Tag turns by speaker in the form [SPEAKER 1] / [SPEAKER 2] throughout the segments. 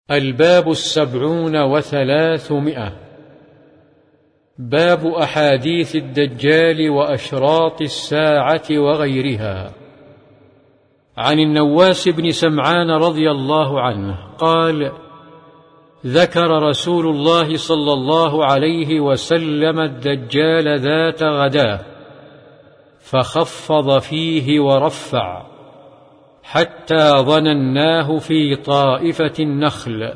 [SPEAKER 1] الباب 773. باب أحاديث الدجال وأشراط الساعة وغيرها. عن النواس بن سمعان رضي الله عنه قال: ذكر رسول الله صلى الله عليه وسلم الدجال ذات غداه، فخفض فيه ورفع حتى ظنناه في طائفة النخل،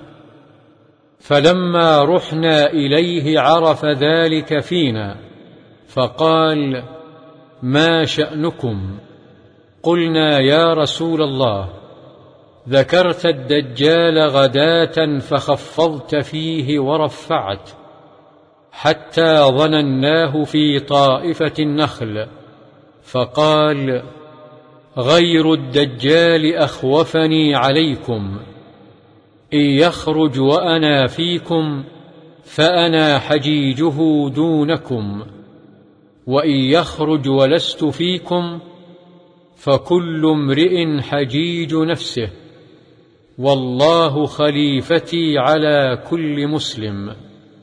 [SPEAKER 1] فلما رحنا إليه عرف ذلك فينا، فقال: ما شأنكم؟ قلنا: يا رسول الله، ذكرت الدجال غداة فخفضت فيه ورفعت حتى ظنناه في طائفة النخل. فقال: غير الدجال أخوفني عليكم، إن يخرج وأنا فيكم فأنا حجيجه دونكم، وإن يخرج ولست فيكم فكل امرئ حجيج نفسه، والله خليفتي على كل مسلم.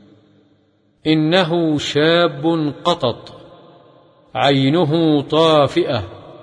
[SPEAKER 1] إنه شاب قطط، عينه طافئة،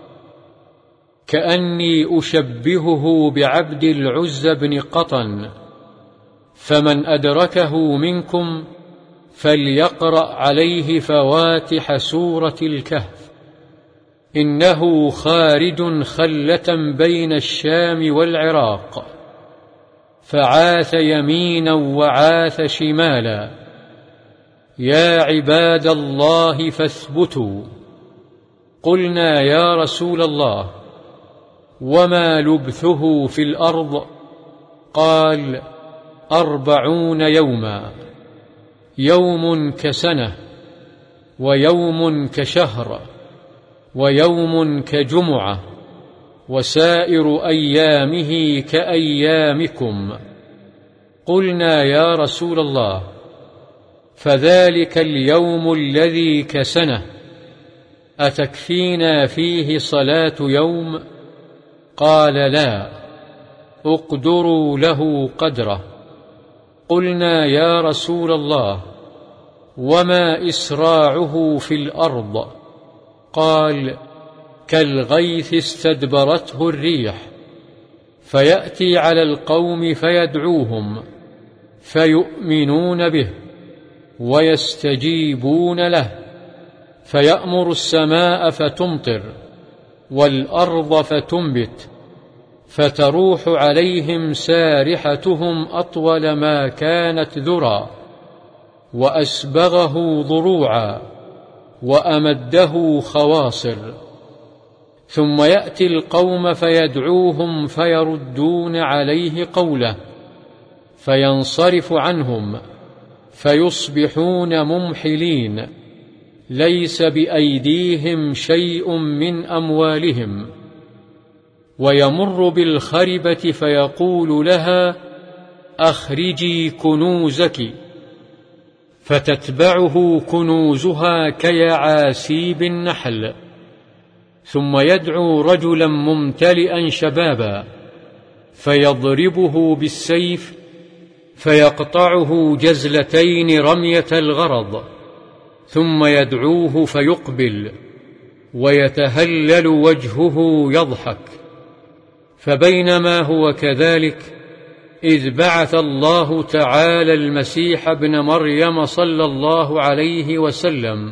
[SPEAKER 1] كأني أشبهه بعبد العزى بن قطن، فمن أدركه منكم فليقرأ عليه فواتح سورة الكهف، إنه خارج خلة بين الشام والعراق، فعاث يمينا وعاث شمالا. يا عباد الله فاثبتوا. قلنا: يا رسول الله، وما لبثه في الأرض؟ قال: 40 يوما، يوم كسنة، ويوم كشهر، ويوم كجمعة، وسائر أيامه كأيامكم. قلنا: يا رسول الله، فذلك اليوم الذي كسنة أتكفينا فيه صلاة يوم؟ قال: لا، اقدروا له قدره. قلنا: يا رسول الله، وما إسراعه في الأرض؟ قال: كالغيث استدبرته الريح، فيأتي على القوم فيدعوهم فيؤمنون به ويستجيبون له، فيأمر السماء فتمطر والأرض فتنبت، فتروح عليهم سارحتهم أطول ما كانت ذرى، وأسبغه ضروعا، وأمده خواصر. ثم يأتي القوم فيدعوهم فيردون عليه قوله، فينصرف عنهم، فيصبحون ممحلين، ليس بأيديهم شيء من أموالهم. ويمر بالخربة فيقول لها: أخرجي كنوزك، فتتبعه كنوزها كيعاسيب النحل. ثم يدعو رجلا ممتلئا شبابا فيضربه بالسيف، فيقطعه جزلتين رمية الغرض، ثم يدعوه فيقبل، ويتهلل وجهه يضحك. فبينما هو كذلك إذ بعث الله تعالى المسيح ابن مريم صلى الله عليه وسلم،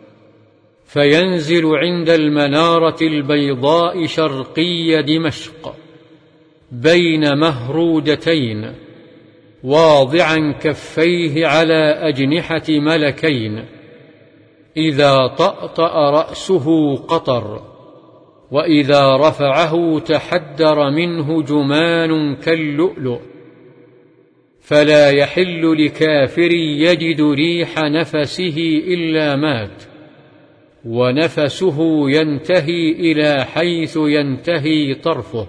[SPEAKER 1] فينزل عند المنارة البيضاء شرقي دمشق بين مهرودتين، واضعا كفيه على أجنحة ملكين، إذا طأطأ رأسه قطر، وإذا رفعه تحدر منه جمان كاللؤلؤ. فلا يحل لكافر يجد ريح نفسه إلا مات، ونفسه ينتهي إلى حيث ينتهي طرفه،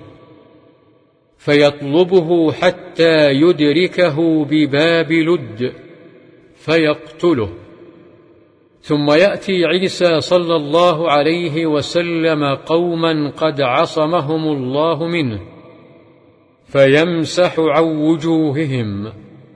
[SPEAKER 1] فيطلبه حتى يدركه بباب لد فيقتله. ثم يأتي عيسى صلى الله عليه وسلم قوما قد عصمهم الله منه، فيمسح عن وجوههم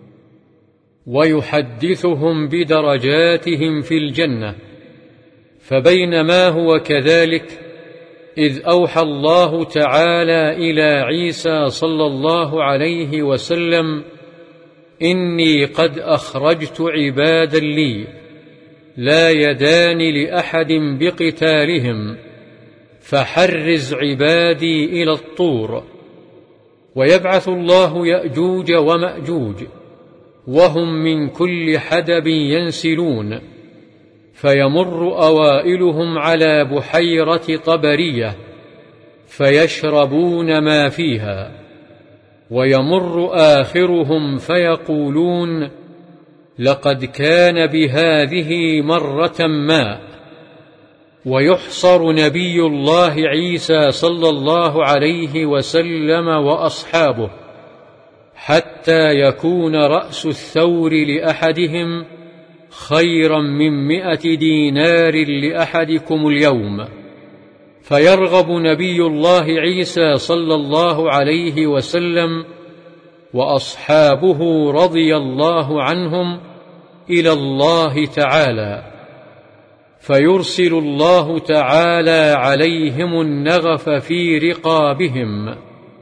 [SPEAKER 1] ويحدثهم بدرجاتهم في الجنة. فبينما هو كذلك إذ أوحى الله تعالى إلى عيسى صلى الله عليه وسلم: إني قد أخرجت عبادا لي لا يدان لأحد بقتالهم، فحرز عبادي إلى الطور. ويبعث الله يأجوج ومأجوج وهم من كل حدب ينسلون، فيمر أوائلهم على بحيرة طبرية فيشربون ما فيها، ويمر آخرهم فيقولون: لقد كان بهذه مرة ماء. ويحصر نبي الله عيسى صلى الله عليه وسلم وأصحابه حتى يكون رأس الثور لأحدهم خيرا من 100 دينار لأحدكم اليوم. فيرغب نبي الله عيسى صلى الله عليه وسلم وأصحابه رضي الله عنهم إلى الله تعالى، فيرسل الله تعالى عليهم النغف في رقابهم،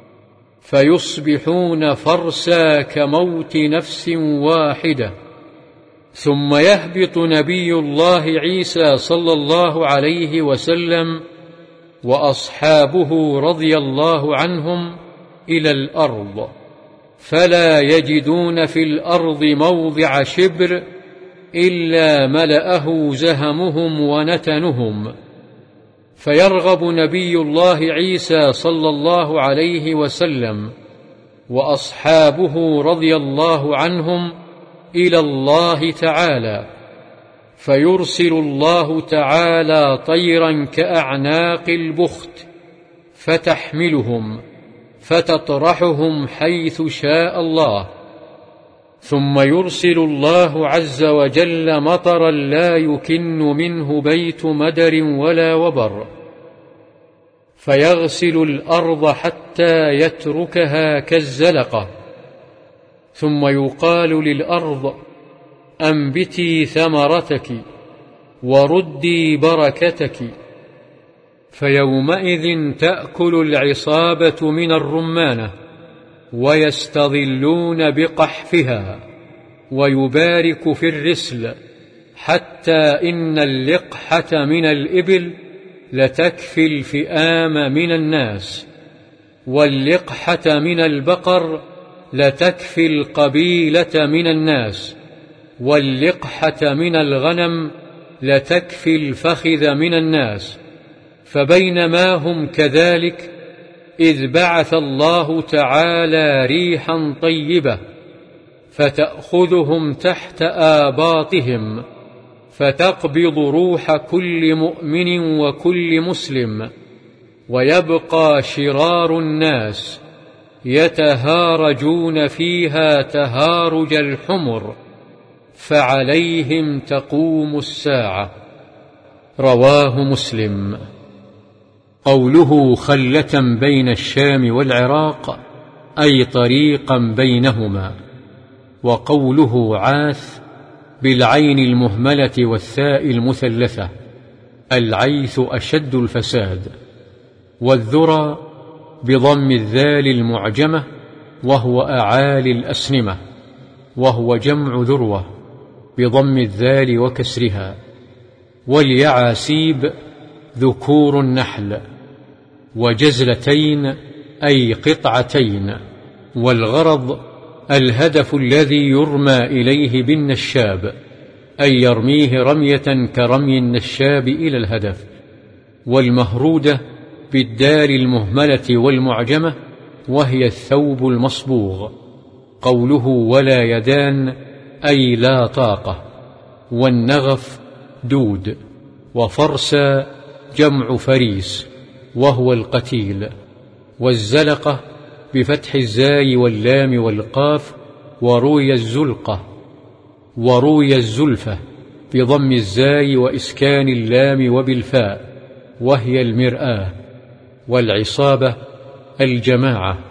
[SPEAKER 1] فيصبحون فرسا كموت نفس واحدة. ثم يهبط نبي الله عيسى صلى الله عليه وسلم وأصحابه رضي الله عنهم إلى الأرض، فلا يجدون في الأرض موضع شبر إلا ملأه زهمهم ونتنهم. فيرغب نبي الله عيسى صلى الله عليه وسلم وأصحابه رضي الله عنهم إلى الله تعالى، فيرسل الله تعالى طيرا كأعناق البخت فتحملهم فتطرحهم حيث شاء الله. ثم يرسل الله عز وجل مطرا لا يكن منه بيت مدر ولا وبر، فيغسل الأرض حتى يتركها كالزلقة. ثم يقال للأرض: أنبتي ثمرتك وردي بركتك، فيومئذ تأكل العصابة من الرمانة ويستظلون بقحفها، ويبارك في الرسل، حتى إن اللقحة من الإبل لتكفي الفئام من الناس، واللقحة من البقر لتكفي القبيلة من الناس، واللقحة من الغنم لتكفي الفخذ من الناس. فبينما هم كذلك إذ بعث الله تعالى ريحا طيبة فتأخذهم تحت آباطهم، فتقبض روح كل مؤمن وكل مسلم، ويبقى شرار الناس يتهارجون فيها تهارج الحمر، فعليهم تقوم الساعة. رواه مسلم. قوله خلة بين الشام والعراق أي طريقا بينهما، وقوله عاث بالعين المهملة والثاء المثلثة، العيث أشد الفساد، والذرى بضم الذال المعجمة وهو أعالي الأسنمة، وهو جمع ذروة بضم الذال وكسرها، واليعاسيب ذكور النحل، وجزلتين أي قطعتين، والغرض الهدف الذي يرمى إليه بالنشاب، أي يرميه رمية كرمي النشاب إلى الهدف، والمهرودة بالدال المهملة والمعجمة، وهي الثوب المصبوغ. قوله ولا يدان أي لا طاقة، والنغف دود، وفرسا جمع فريس وهو القتيل، والزلقة بفتح الزاي واللام والقاف، وروي الزلقة، وروي الزلفة بضم الزاي وإسكان اللام وبالفاء، وهي المرآة، والعصابة الجماعة،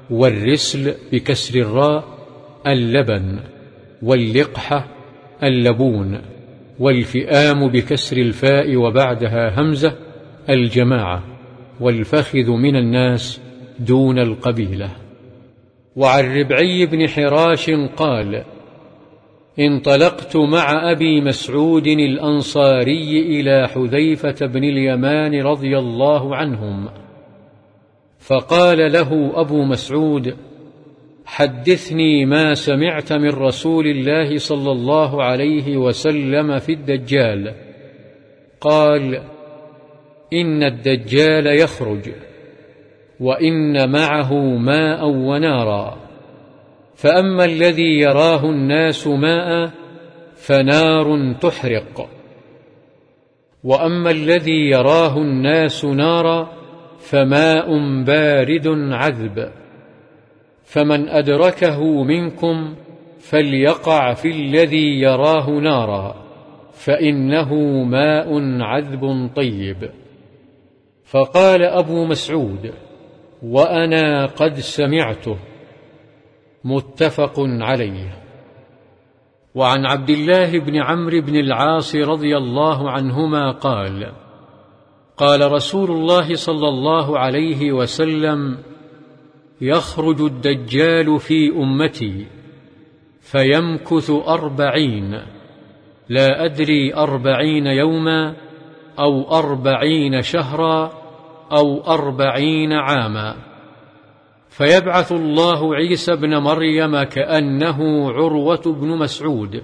[SPEAKER 1] والرسل بكسر الراء اللبن، واللقحة اللبون، والفئام بكسر الفاء وبعدها همزة الجماعة، والفخذ من الناس دون القبيلة. وعن ربعي بن حراش قال: انطلقت مع أبي مسعود الأنصاري إلى حذيفة بن اليمان رضي الله عنهم، فقال له أبو مسعود: حدثني ما سمعت من رسول الله صلى الله عليه وسلم في الدجال. قال: إن الدجال يخرج، وإن معه ماء ونارا، فأما الذي يراه الناس ماء فنار تحرق، وأما الذي يراه الناس نارا فماء بارد عذب، فمن أدركه منكم فليقع في الذي يراه نارا، فإنه ماء عذب طيب. فقال أبو مسعود: وأنا قد سمعته. متفق عليه. وعن عبد الله بن عمرو بن العاص رضي الله عنهما قال: قال رسول الله صلى الله عليه وسلم: يخرج الدجال في أمتي فيمكث 40، لا أدري 40 يوما أو 40 شهرا أو 40 عاما، فيبعث الله عيسى بن مريم كأنه عروة بن مسعود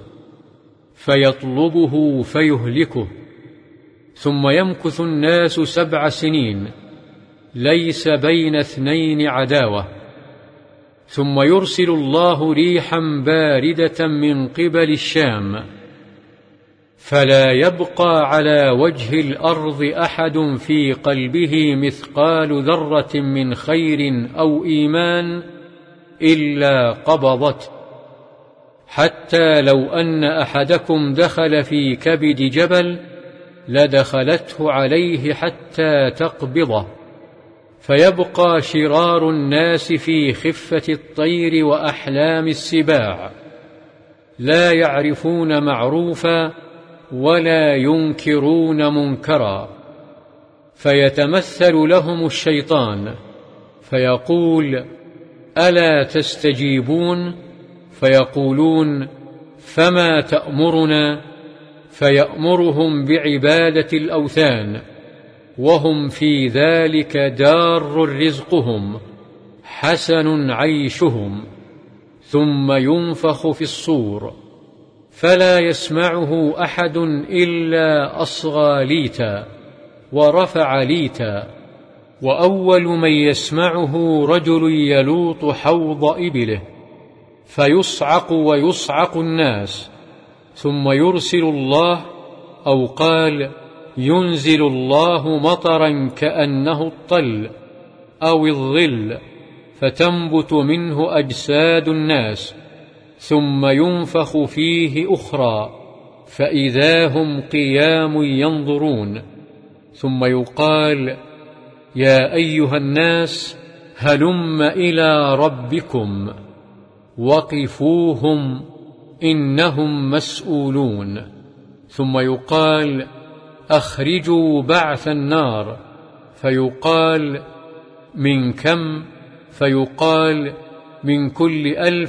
[SPEAKER 1] فيطلبه فيهلكه، ثم يمكث الناس 7 سنين ليس بين 2 عداوة، ثم يرسل الله ريحا باردة من قبل الشام، فلا يبقى على وجه الأرض أحد في قلبه مثقال ذرة من خير أو إيمان إلا قبضته، حتى لو أن أحدكم دخل في كبد جبل لدخلته عليه حتى تقبضه، فيبقى شرار الناس في خفة الطير وأحلام السباع، لا يعرفون معروفا ولا ينكرون منكرا، فيتمثل لهم الشيطان فيقول: ألا تستجيبون؟ فيقولون: فما تأمرنا؟ فيأمرهم بعبادة الأوثان، وهم في ذلك دار رزقهم حسن عيشهم، ثم ينفخ في الصور فلا يسمعه أحد إلا أصغى ليتا ورفع ليتا، وأول من يسمعه رجل يلوط حوض إبله فيصعق ويصعق الناس، ثم يرسل الله، أو قال ينزل الله مطرا كأنه الطل أو الظل، فتنبت منه أجساد الناس، ثم ينفخ فيه أخرى فإذا هم قيام ينظرون، ثم يقال: يا أيها الناس هلم إلى ربكم وقفوهم إنهم مسؤولون، ثم يقال: أخرجوا بعث النار، فيقال: من كم؟ فيقال: من كل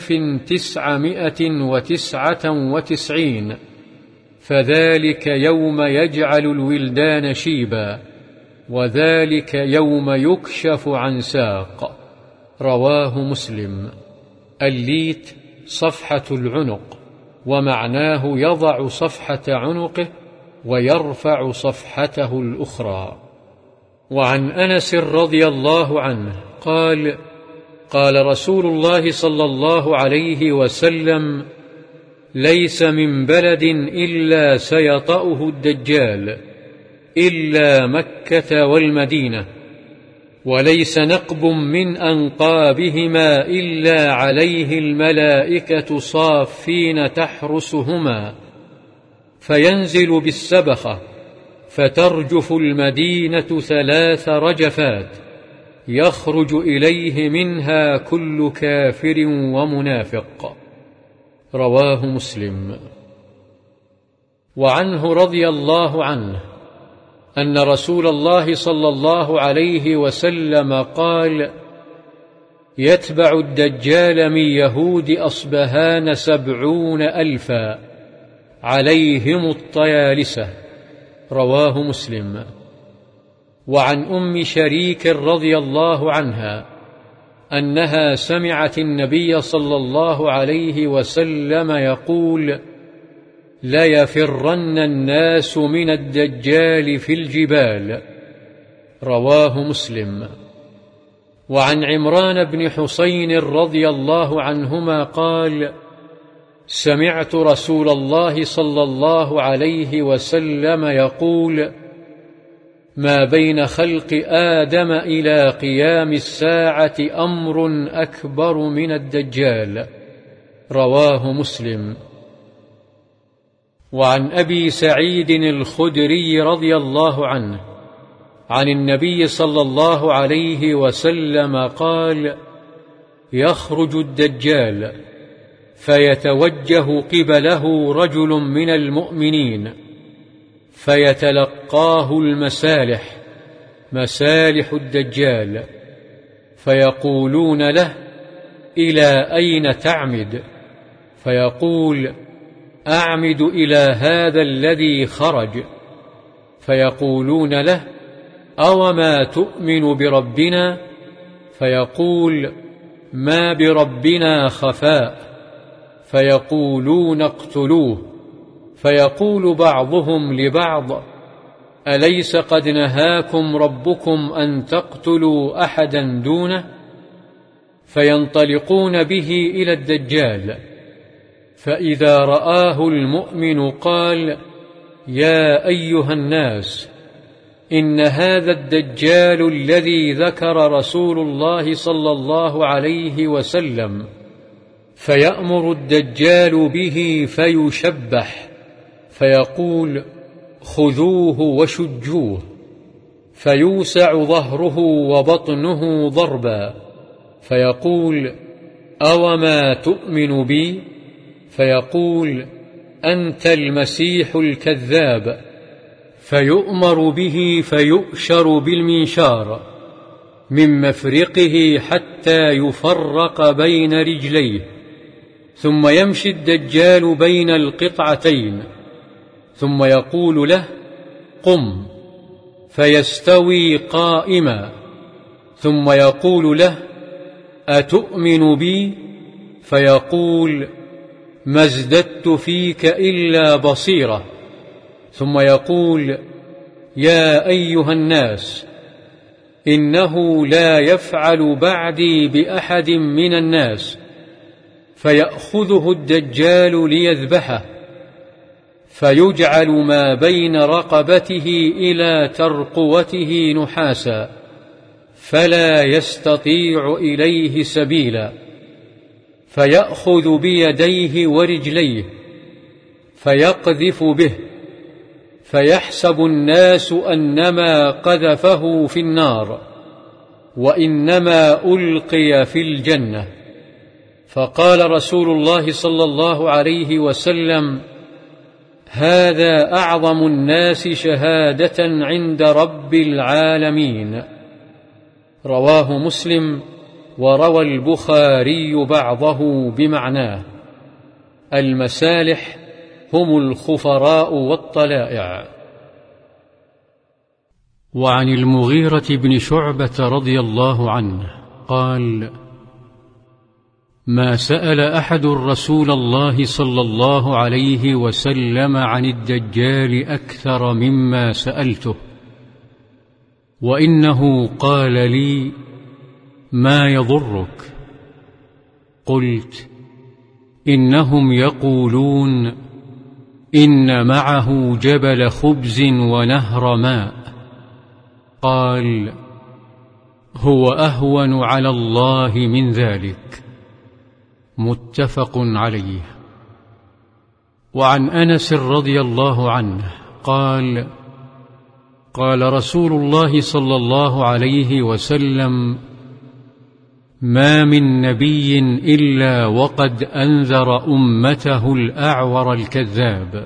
[SPEAKER 1] 1999، فذلك يوم يجعل الولدان شيبا، وذلك يوم يكشف عن ساق. رواه مسلم. الليت صفحة العنق، ومعناه يضع صفحة عنقه ويرفع صفحته الأخرى. وعن أنس رضي الله عنه قال: قال رسول الله صلى الله عليه وسلم: ليس من بلد إلا سيطأه الدجال إلا مكة والمدينة، وليس نقب من أنقابهما إلا عليه الملائكة صافين تحرسهما، فينزل بالسبخة فترجف المدينة 3 رجفات، يخرج إليه منها كل كافر ومنافق. رواه مسلم. وعنه رضي الله عنه أن رسول الله صلى الله عليه وسلم قال: يتبع الدجال من يهود أصبهان 70,000 عليهم الطيالسة. رواه مسلم. وعن أم شريك رضي الله عنها أنها سمعت النبي صلى الله عليه وسلم يقول: ليفرن الناس من الدجال في الجبال. رواه مسلم. وعن عمران بن حسين رضي الله عنهما قال: سمعت رسول الله صلى الله عليه وسلم يقول: ما بين خلق آدم إلى قيام الساعة أمر أكبر من الدجال. رواه مسلم. وعن أبي سعيد الخدري رضي الله عنه عن النبي صلى الله عليه وسلم قال: يخرج الدجال فيتوجه قبله رجل من المؤمنين فيتلقاه المسالح، مسالح الدجال، فيقولون له: إلى أين تعمد؟ فيقول: أعمد إلى هذا الذي خرج. فيقولون له: أوما تؤمن بربنا؟ فيقول: ما بربنا خفاء. فيقولون: اقتلوه. فيقول بعضهم لبعض: أليس قد نهاكم ربكم أن تقتلوا أحدا دونه؟ فينطلقون به إلى الدجال، فإذا رآه المؤمن قال: يا أيها الناس، إن هذا الدجال الذي ذكر رسول الله صلى الله عليه وسلم، فيأمر الدجال به فيشبح، فيقول: خذوه وشجوه، فيوسع ظهره وبطنه ضربا، فيقول: أوما تؤمن بي؟ فيقول: أنت المسيح الكذاب. فيؤمر به فيؤشر بالمنشار من مفرقه حتى يفرق بين رجليه، ثم يمشي الدجال بين القطعتين، ثم يقول له: قم، فيستوي قائما، ثم يقول له: أتؤمن بي؟ فيقول: ما ازددت فيك إلا بصيرة. ثم يقول: يا أيها الناس، إنه لا يفعل بعدي بأحد من الناس. فيأخذه الدجال ليذبحه، فيجعل ما بين رقبته إلى ترقوته نحاسا، فلا يستطيع إليه سبيلا. فيأخذ بيديه ورجليه فيقذف به، فيحسب الناس أنما قذفه في النار، وإنما ألقي في الجنة. فقال رسول الله صلى الله عليه وسلم: هذا أعظم الناس شهادة عند رب العالمين. رواه مسلم، وروى البخاري بعضه بمعناه. المسالح هم الخفراء والطلائع. وعن المغيرة بن شعبة رضي الله عنه قال: ما سأل أحد رسول الله صلى الله عليه وسلم عن الدجال أكثر مما سألته، وإنه قال لي: ما يضرك؟ قلت: إنهم يقولون إن معه جبل خبز ونهر ماء. قال: هو أهون على الله من ذلك. متفق عليه. وعن أنس رضي الله عنه قال: قال رسول الله صلى الله عليه وسلم: ما من نبي إلا وقد أنذر أمته الأعور الكذاب،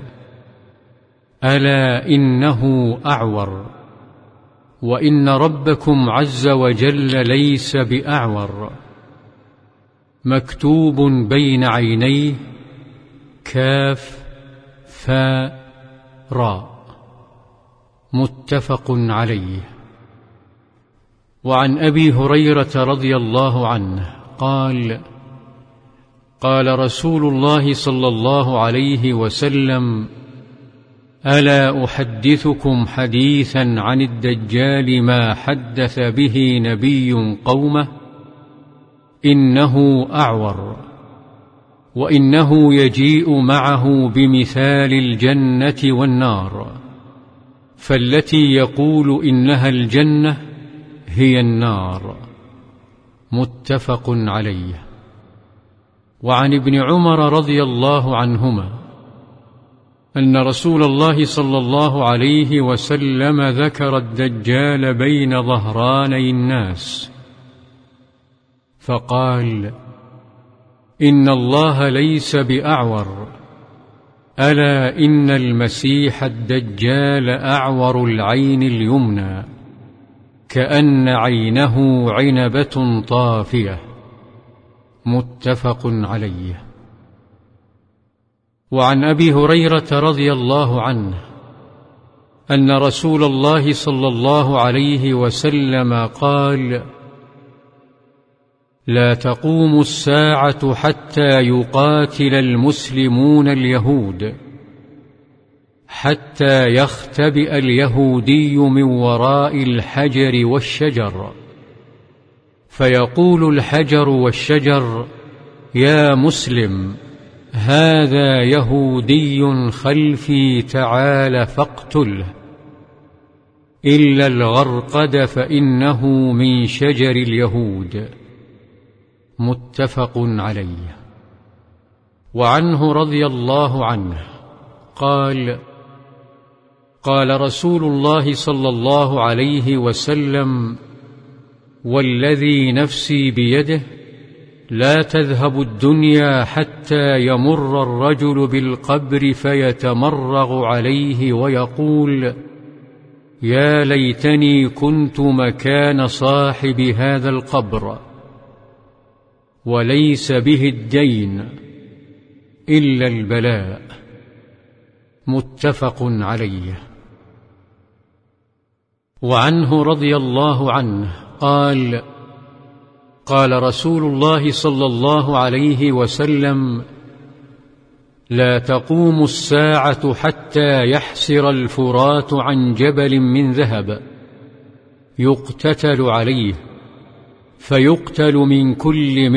[SPEAKER 1] ألا إنه أعور، وإن ربكم عز وجل ليس بأعور، مكتوب بين عينيه كاف فاء راء. متفق عليه. وعن أبي هريرة رضي الله عنه قال: قال رسول الله صلى الله عليه وسلم: ألا أحدثكم حديثا عن الدجال ما حدث به نبي قومه؟ إنه أعور، وإنه يجيء معه بمثال الجنة والنار، فالتي يقول إنها الجنة هي النار. متفق عليه. وعن ابن عمر رضي الله عنهما أن رسول الله صلى الله عليه وسلم ذكر الدجال بين ظهراني الناس فقال: إن الله ليس بأعور، ألا إن المسيح الدجال أعور العين اليمنى، كأن عينه عنبة طافية. متفق عليه. وعن أبي هريرة رضي الله عنه أن رسول الله صلى الله عليه وسلم قال: لا تقوم الساعة حتى يقاتل المسلمون اليهود، حتى يختبئ اليهودي من وراء الحجر والشجر، فيقول الحجر والشجر: يا مسلم، هذا يهودي خلفي، تعال فاقتله، إلا الغرقد فإنه من شجر اليهود. متفق عليه. وعنه رضي الله عنه قال: قال رسول الله صلى الله عليه وسلم: والذي نفسي بيده لا تذهب الدنيا حتى يمر الرجل بالقبر فيتمرغ عليه ويقول: يا ليتني كنت مكان صاحب هذا القبر، وليس به الدين إلا البلاء. متفق عليه. وعنه رضي الله عنه قال: قال رسول الله صلى الله عليه وسلم: لا تقوم الساعة حتى يحسر الفرات عن جبل من ذهب يقتتل عليه، فيقتل من كل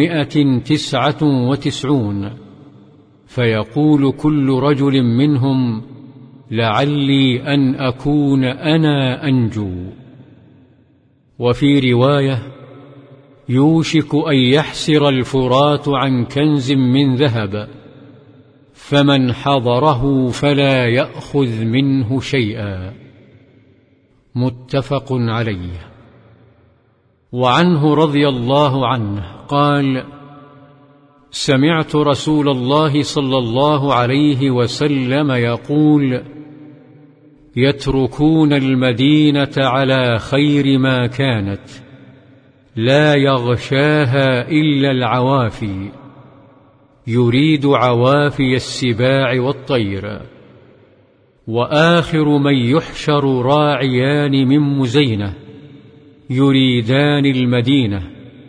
[SPEAKER 1] 199، فيقول كل رجل منهم: لعلي أن أكون أنا أنجو. وفي رواية: يوشك أن يحسر الفرات عن كنز من ذهب، فمن حضره فلا يأخذ منه شيئا. متفق عليه. وعنه رضي الله عنه قال: سمعت رسول الله صلى الله عليه وسلم يقول: يتركون المدينة على خير ما كانت، لا يغشاها إلا العوافي، يريد عوافي السباع والطير. وآخر من يحشر راعيان من مزينة يريدان المدينة،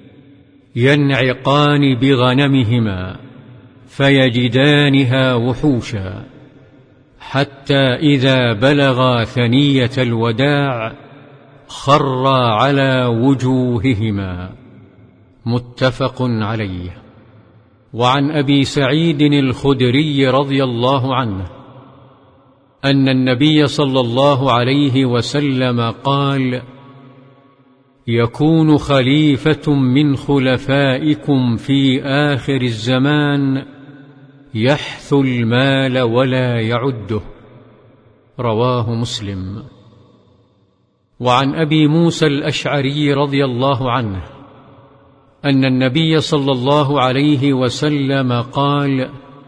[SPEAKER 1] ينعقان بغنمهما فيجدانها وحوشا، حتى إذا بلغا ثنية الوداع خرا على وجوههما. متفق عليه. وعن أبي سعيد الخدري رضي الله عنه أن النبي صلى الله عليه وسلم قال: يكون خليفة من خلفائكم في آخر الزمان يحثو المال ولا يعده. رواه مسلم. وعن أبي موسى الأشعري رضي الله عنه أن النبي صلى الله عليه وسلم قال: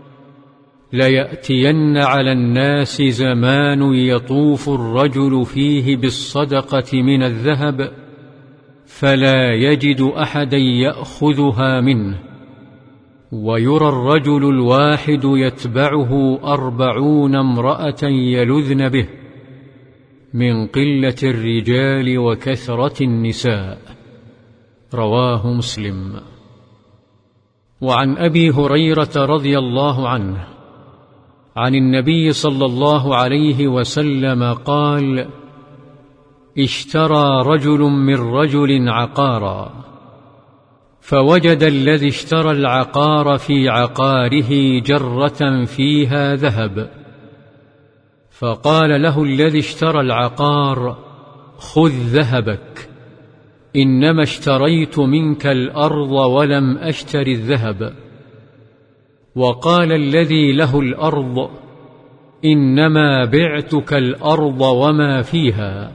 [SPEAKER 1] ليأتين على الناس زمان يطوف الرجل فيه بالصدقة من الذهب فلا يجد أحدا يأخذها منه، ويرى الرجل الواحد يتبعه 40 امرأة يلذن به من قلة الرجال وكثرة النساء. رواه مسلم. وعن أبي هريرة رضي الله عنه عن النبي صلى الله عليه وسلم قال: اشترى رجل من رجل عقارا، فوجد الذي اشترى العقار في عقاره جرة فيها ذهب، فقال له الذي اشترى العقار: خذ ذهبك، إنما اشتريت منك الأرض ولم أشتر الذهب. وقال الذي له الأرض: إنما بعتك الأرض وما فيها.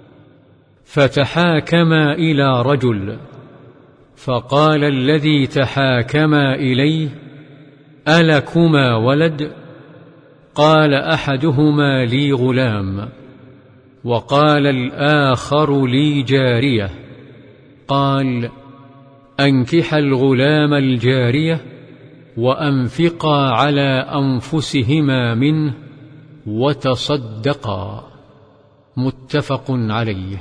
[SPEAKER 1] فتحاكما إلى رجل، فقال الذي تحاكما إليه: ألكما ولد؟ قال أحدهما: لي غلام. وقال الآخر: لي جارية. قال: أنكحا الغلام الجارية وأنفقا على أنفسهما منه وتصدقا. متفق عليه.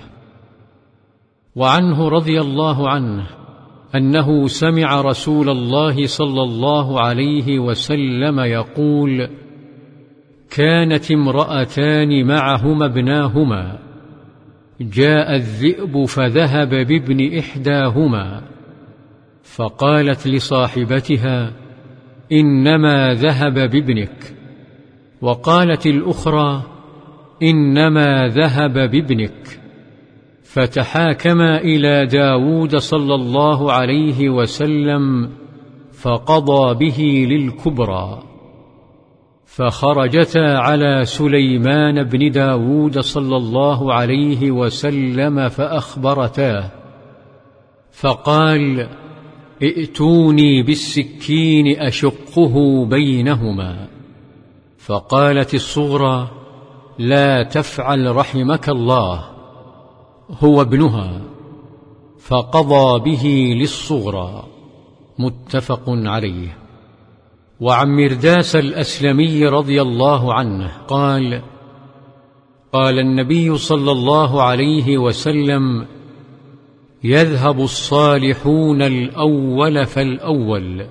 [SPEAKER 1] وعنه رضي الله عنه أنه سمع رسول الله صلى الله عليه وسلم يقول: كانت امرأتان معهما ابناهما، جاء الذئب فذهب بابن إحداهما، فقالت لصاحبتها: إنما ذهب بابنك. وقالت الأخرى: إنما ذهب بابنك. فتحاكما إلى داود صلى الله عليه وسلم فقضى به للكبرى، فخرجتا على سليمان بن داود صلى الله عليه وسلم فأخبرتاه، فقال: ائتوني بالسكين أشقه بينهما. فقالت الصغرى: لا تفعل رحمك الله، هو ابنها. فقضى به للصغرى. متفق عليه. وعن مرداس الأسلمي رضي الله عنه قال: قال النبي صلى الله عليه وسلم: يذهب الصالحون الأول فالأول،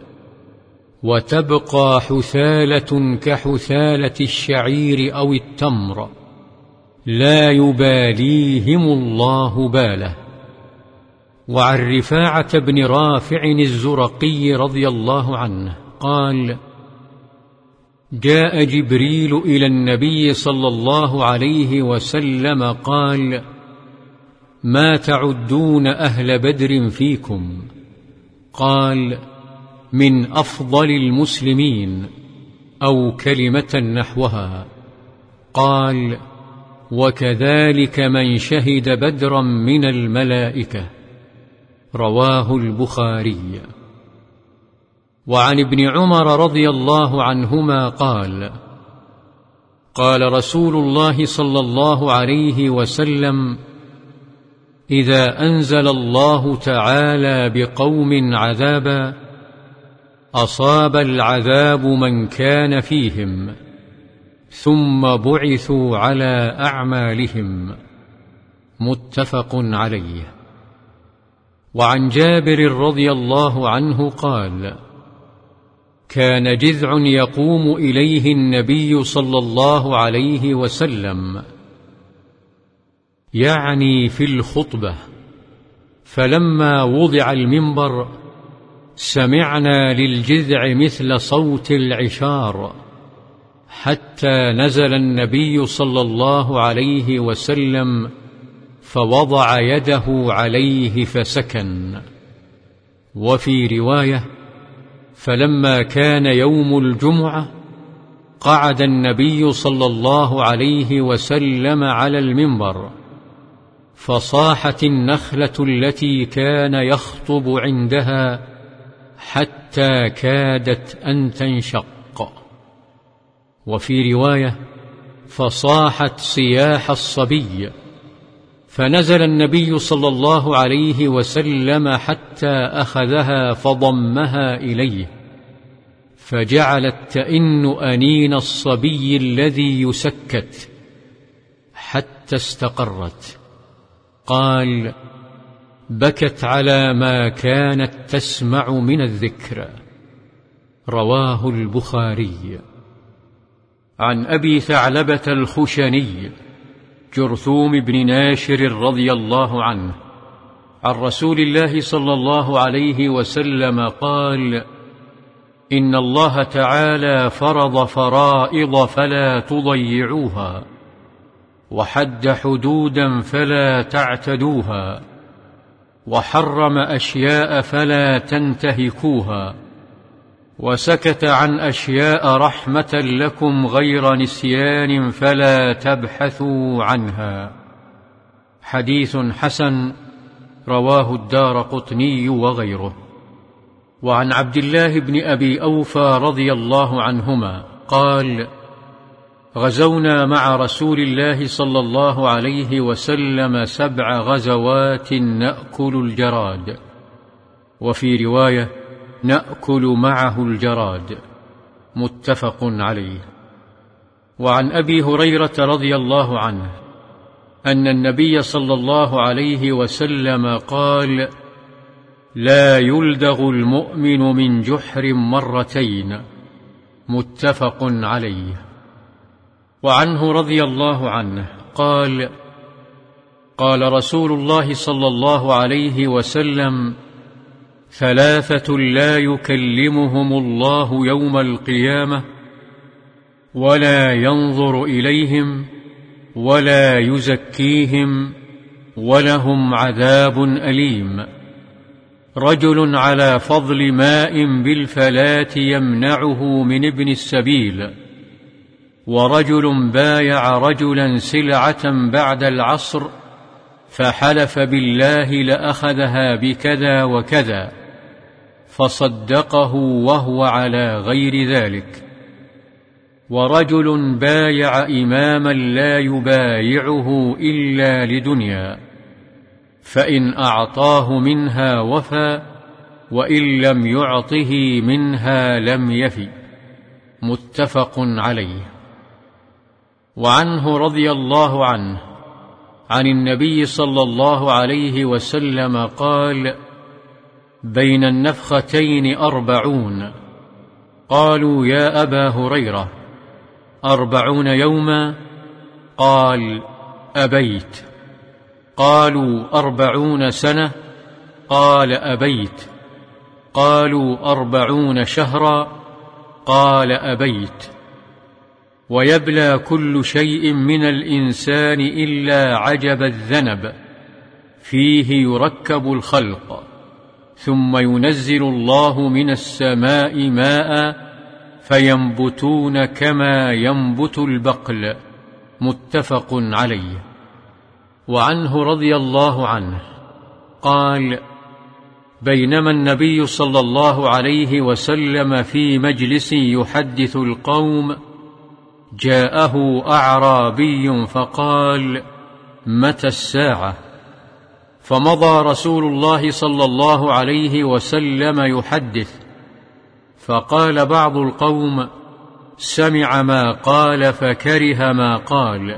[SPEAKER 1] وتبقى حثالة كحثالة الشعير أو التمر، لا يباليهم الله باله. وعن رفاعة بن رافع الزرقي رضي الله عنه قال: جاء جبريل إلى النبي صلى الله عليه وسلم قال: ما تعدون أهل بدر فيكم؟ قال: من أفضل المسلمين، أو كلمة نحوها. قال: وكذلك من شهد بدرا من الملائكة. رواه البخاري. وعن ابن عمر رضي الله عنهما قال: قال رسول الله صلى الله عليه وسلم: إذا أنزل الله تعالى بقوم عذابا أصاب العذاب من كان فيهم، ثم بعثوا على أعمالهم. متفق عليه. وعن جابر رضي الله عنه قال: كان جذع يقوم إليه النبي صلى الله عليه وسلم، يعني في الخطبة، فلما وضع المنبر سمعنا للجذع مثل صوت العشار، حتى نزل النبي صلى الله عليه وسلم فوضع يده عليه فسكن. وفي رواية: فلما كان يوم الجمعة قعد النبي صلى الله عليه وسلم على المنبر، فصاحت النخلة التي كان يخطب عندها حتى كادت أن تنشق. وفي رواية: فصاحت صياح الصبي، فنزل النبي صلى الله عليه وسلم حتى أخذها فضمها إليه، فجعلت تئن أنين الصبي الذي يسكت حتى استقرت. قال: بكت على ما كانت تسمع من الذكر. رواه البخاري. عن أبي ثعلبة الخشني جرثوم بن ناشر رضي الله عنه عن رسول الله صلى الله عليه وسلم قال: إن الله تعالى فرض فرائض فلا تضيعوها، وحد حدودا فلا تعتدوها، وحرم أشياء فلا تنتهكوها، وسكت عن أشياء رحمة لكم غير نسيان فلا تبحثوا عنها. حديث حسن، رواه الدارقطني وغيره. وعن عبد الله بن أبي أوفى رضي الله عنهما قال: غزونا مع رسول الله صلى الله عليه وسلم 7 غزوات نأكل الجراد، وفي رواية: نأكل معه الجراد، متفق عليه. وعن أبي هريرة رضي الله عنه أن النبي صلى الله عليه وسلم قال: لا يلدغ المؤمن من جحر مرتين، متفق عليه. وعنه رضي الله عنه قال: قال رسول الله صلى الله عليه وسلم: 3 لا يكلمهم الله يوم القيامة ولا ينظر إليهم ولا يزكيهم ولهم عذاب أليم: رجل على فضل ماء بالفلاة يمنعه من ابن السبيل، ورجل بايع رجلا سلعة بعد العصر فحلف بالله لأخذها بكذا وكذا فصدقه وهو على غير ذلك، ورجل بايع إماما لا يبايعه إلا لدنيا، فإن أعطاه منها وفى، وإن لم يعطه منها لم يفي، متفق عليه. وعنه رضي الله عنه عن النبي صلى الله عليه وسلم قال: بين النفختين 40. قالوا: يا أبا هريرة، 40 يوما؟ قال: أبيت. قالوا: 40 سنة؟ قال: أبيت. قالوا: 40 شهرا؟ قال: أبيت. ويبلى كل شيء من الإنسان إلا عجب الذنب، فيه يركب الخلق، ثم ينزل الله من السماء ماء فينبتون كما ينبت البقل، متفق عليه. وعنه رضي الله عنه قال: بينما النبي صلى الله عليه وسلم في مجلس يحدث القوم جاءه أعرابي فقال: متى الساعة؟ فمضى رسول الله صلى الله عليه وسلم يحدث، فقال بعض القوم: سمع ما قال فكره ما قال،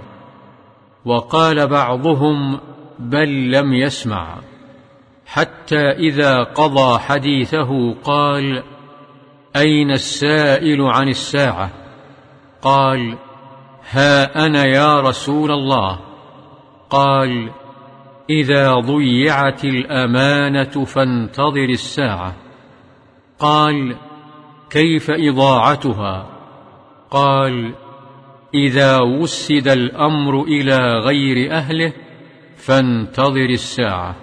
[SPEAKER 1] وقال بعضهم: بل لم يسمع، حتى إذا قضى حديثه قال: أين السائل عن الساعة؟ قال: ها أنا يا رسول الله. قال: إذا ضيعت الأمانة فانتظر الساعة. قال: كيف إضاعتها؟ قال: إذا وسد الأمر إلى غير أهله فانتظر الساعة.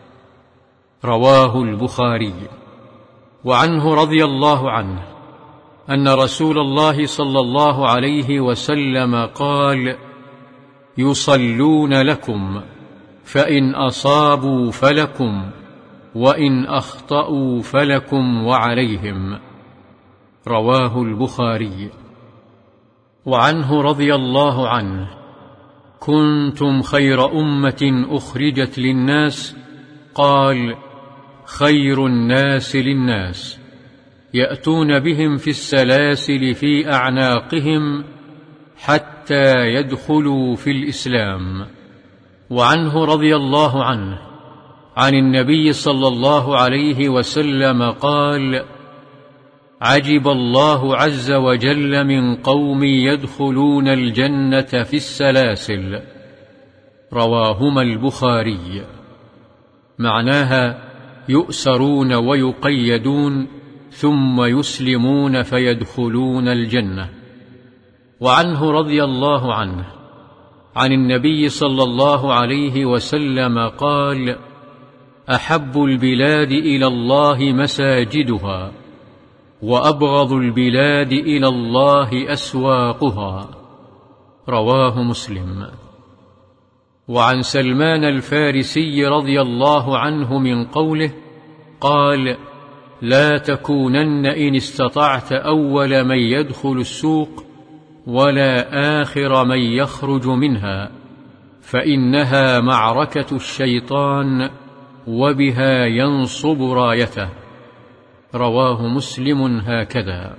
[SPEAKER 1] رواه البخاري. وعنه رضي الله عنه أن رسول الله صلى الله عليه وسلم قال: يصلون لكم فإن أصابوا فلكم وإن أخطأوا فلكم وعليهم. رواه البخاري. وعنه رضي الله عنه: كنتم خير أمة أخرجت للناس. قال: خير الناس للناس، يأتون بهم في السلاسل في أعناقهم حتى يدخلوا في الإسلام. وعنه رضي الله عنه عن النبي صلى الله عليه وسلم قال: عجب الله عز وجل من قوم يدخلون الجنة في السلاسل. رواهما البخاري. معناها: يؤسرون ويقيدون ثم يسلمون فيدخلون الجنة. وعنه رضي الله عنه عن النبي صلى الله عليه وسلم قال: أحب البلاد إلى الله مساجدها، وأبغض البلاد إلى الله أسواقها. رواه مسلم. وعن سلمان الفارسي رضي الله عنه من قوله قال: لا تكونن إن استطعت أول من يدخل السوق ولا آخر من يخرج منها، فإنها معركة الشيطان وبها ينصب رايته. رواه مسلم هكذا.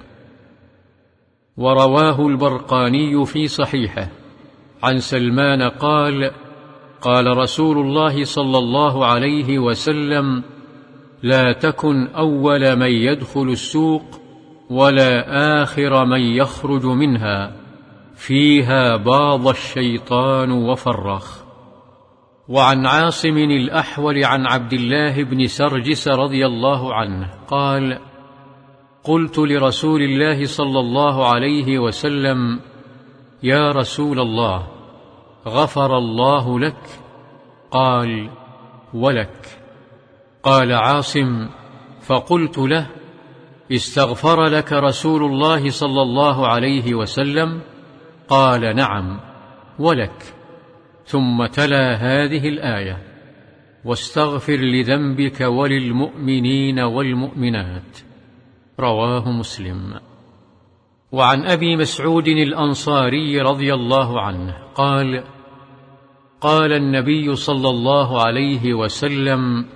[SPEAKER 1] ورواه البرقاني في صحيحه عن سلمان قال: قال رسول الله صلى الله عليه وسلم: لا تكن أول من يدخل السوق ولا آخر من يخرج منها، فيها باض الشيطان وفرخ. وعن عاصم الأحول عن عبد الله بن سرجس رضي الله عنه قال: قلت لرسول الله صلى الله عليه وسلم: يا رسول الله، غفر الله لك؟ قال: ولك. قال عاصم: فقلت له: استغفر لك رسول الله صلى الله عليه وسلم؟ قال: نعم، ولك. ثم تلا هذه الآية: واستغفر لذنبك وللمؤمنين والمؤمنات. رواه مسلم. وعن أبي مسعود الأنصاري رضي الله عنه قال: قال النبي صلى الله عليه وسلم: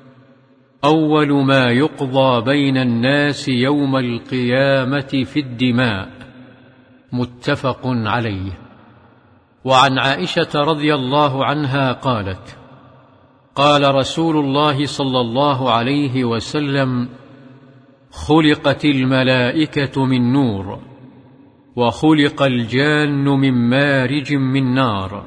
[SPEAKER 1] أول ما يقضى بين الناس يوم القيامة في الدماء. متفق عليه. وعن عائشة رضي الله عنها قالت: قال رسول الله صلى الله عليه وسلم: خلقت الملائكة من نور، وخلق الجان من مارج من نار،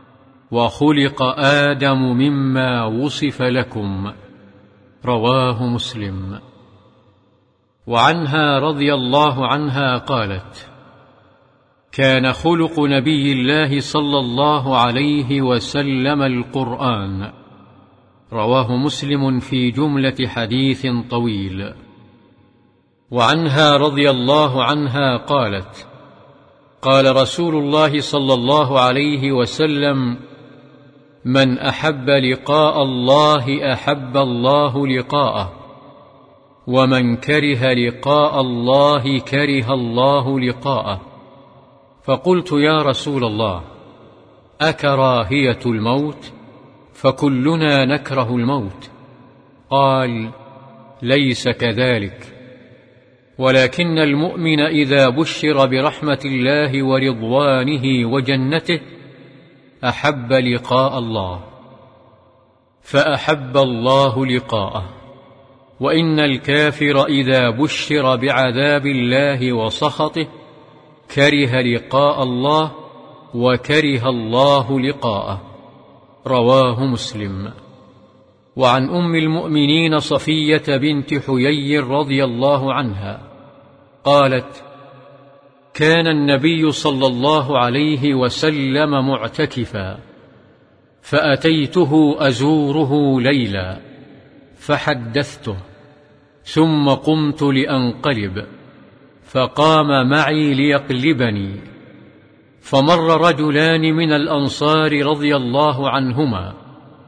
[SPEAKER 1] وخلق آدم مما وصف لكم. رواه مسلم. وعنها رضي الله عنها قالت: كان خلق نبي الله صلى الله عليه وسلم القرآن. رواه مسلم في جملة حديث طويل. وعنها رضي الله عنها قالت: قال رسول الله صلى الله عليه وسلم: من أحب لقاء الله أحب الله لقاءه، ومن كره لقاء الله كره الله لقاءه. فقلت: يا رسول الله، أكراهية الموت؟ فكلنا نكره الموت. قال: ليس كذلك، ولكن المؤمن إذا بشر برحمة الله ورضوانه وجنته أحب لقاء الله، فأحب الله لقاءه. وإن الكافر إذا بشر بعذاب الله وسخطه كره لقاء الله وكره الله لقاءه. رواه مسلم. وعن أم المؤمنين صفية بنت حيي رضي الله عنها قالت: كان النبي صلى الله عليه وسلم معتكفا، فأتيته أزوره ليلا فحدثته، ثم قمت لأنقلب، فقام معي ليقلبني، فمر رجلان من الأنصار رضي الله عنهما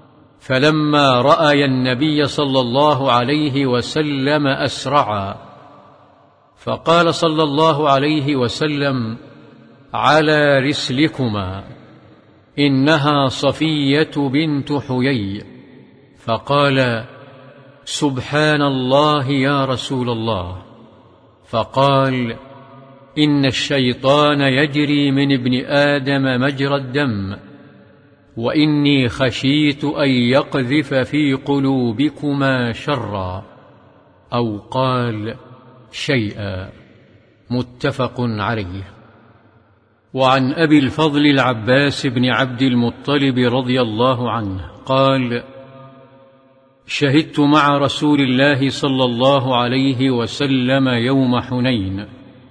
[SPEAKER 1] فلما رأي النبي صلى الله عليه وسلم أسرعا، فقال صلى الله عليه وسلم: على رسلكما، إنها صفية بنت حيي. فقال: سبحان الله يا رسول الله. فقال: إن الشيطان يجري من ابن آدم مجرى الدم، وإني خشيت أن يقذف في قلوبكما شرا، أو قال شيئا. متفق عليه. وعن أبي الفضل العباس بن عبد المطلب رضي الله عنه قال: شهدت مع رسول الله صلى الله عليه وسلم يوم حنين،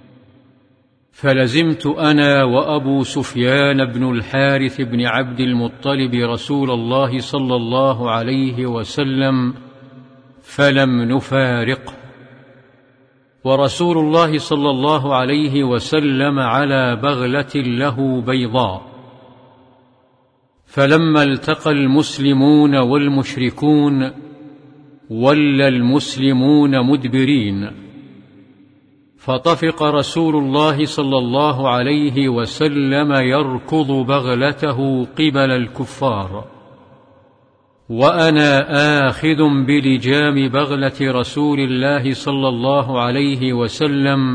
[SPEAKER 1] فلزمت أنا وأبو سفيان بن الحارث بن عبد المطلب رسول الله صلى الله عليه وسلم فلم نفارقه، ورسول الله صلى الله عليه وسلم على بغلة له بيضاء. فلما التقى المسلمون والمشركون ولى المسلمون مدبرين، فطفق رسول الله صلى الله عليه وسلم يركض بغلته قبل الكفار، وأنا آخذ بلجام بغلة رسول الله صلى الله عليه وسلم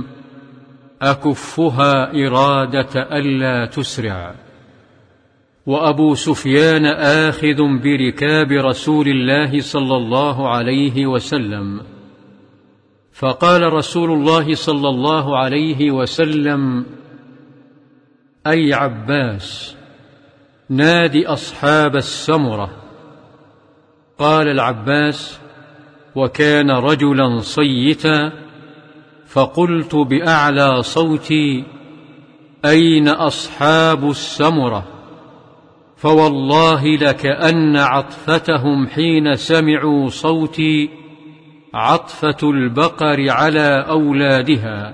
[SPEAKER 1] أكفها إرادة ألا تسرع، وأبو سفيان آخذ بركاب رسول الله صلى الله عليه وسلم. فقال رسول الله صلى الله عليه وسلم: أي عباس، نادي أصحاب السمرة. قال العباس: وكان رجلا صيتا، فقلت بأعلى صوتي: أين أصحاب السمرة؟ فوالله لكأن عطفتهم حين سمعوا صوتي عطفة البقر على أولادها.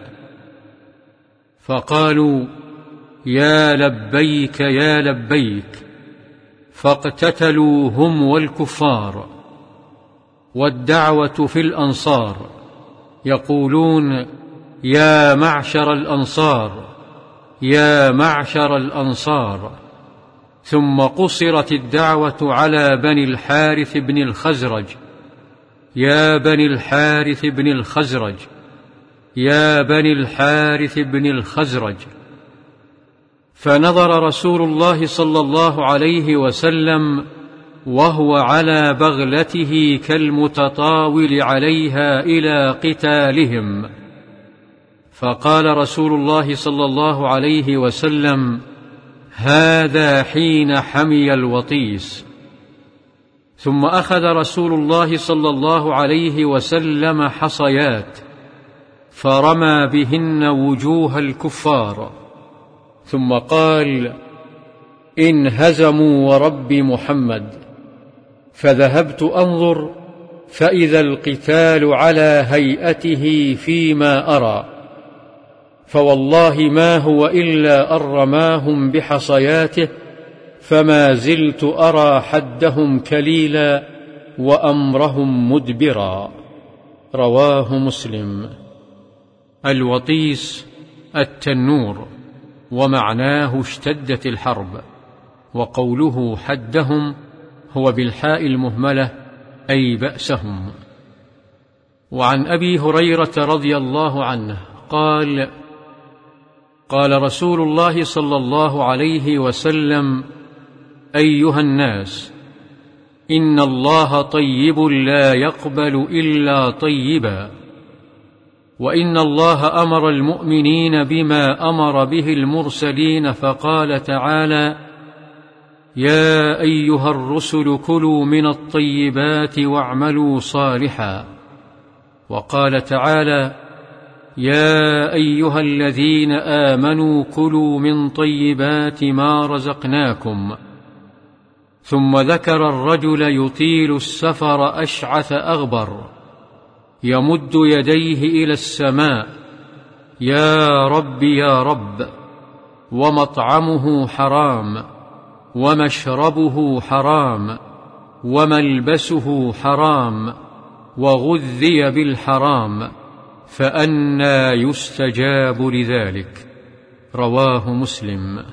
[SPEAKER 1] فقالوا: يا لبيك يا لبيك، فاقتتلوا هم والكفار. والدعوة في الأنصار يقولون: يا معشر الأنصار، يا معشر الأنصار. ثم قصرت الدعوة على بني الحارث بن الخزرج: يا بني الحارث بن الخزرج، يا بني الحارث بن الخزرج. فنظر رسول الله صلى الله عليه وسلم وهو على بغلته كالمتطاول عليها إلى قتالهم، فقال رسول الله صلى الله عليه وسلم: هذا حين حمي الوطيس. ثم أخذ رسول الله صلى الله عليه وسلم حصيات فرمى بهن وجوه الكفار، ثم قال: انهزموا ورب محمد. فذهبت أنظر فإذا القتال على هيئته فيما أرى، فوالله ما هو إلا أن رماهم بحصياته، فما زلت أرى حدهم كليلا وأمرهم مدبرا. رواه مسلم. الوطيس التنور، ومعناه اشتدت الحرب، وقوله حدهم هو بالحاء المهملة أي بأسهم. وعن أبي هريرة رضي الله عنه قال: قال رسول الله صلى الله عليه وسلم: أيها الناس، إن الله طيب لا يقبل إلا طيبا، وإن الله أمر المؤمنين بما أمر به المرسلين، فقال تعالى: يا أيها الرسل كلوا من الطيبات واعملوا صالحا. وقال تعالى: يا أيها الذين آمنوا كلوا من طيبات ما رزقناكم. ثم ذكر الرجل يطيل السفر أشعث أغبر يمد يديه إلى السماء: يا رب يا رب، ومطعمه حرام ومشربه حرام وملبسه حرام وغذي بالحرام، فأنى يستجاب لذلك؟ رواه مسلم.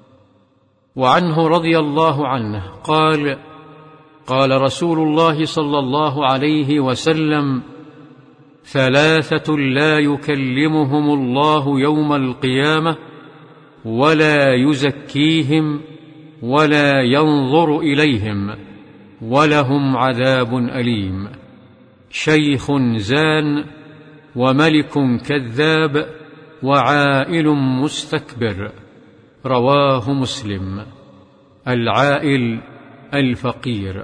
[SPEAKER 1] وعنه رضي الله عنه قال: قال رسول الله صلى الله عليه وسلم: ثلاثة لا يكلمهم الله يوم القيامة ولا يزكيهم ولا ينظر إليهم ولهم عذاب أليم: شيخ زان، وملك كذاب، وعائل مستكبر. رواه مسلم. العائل الفقير.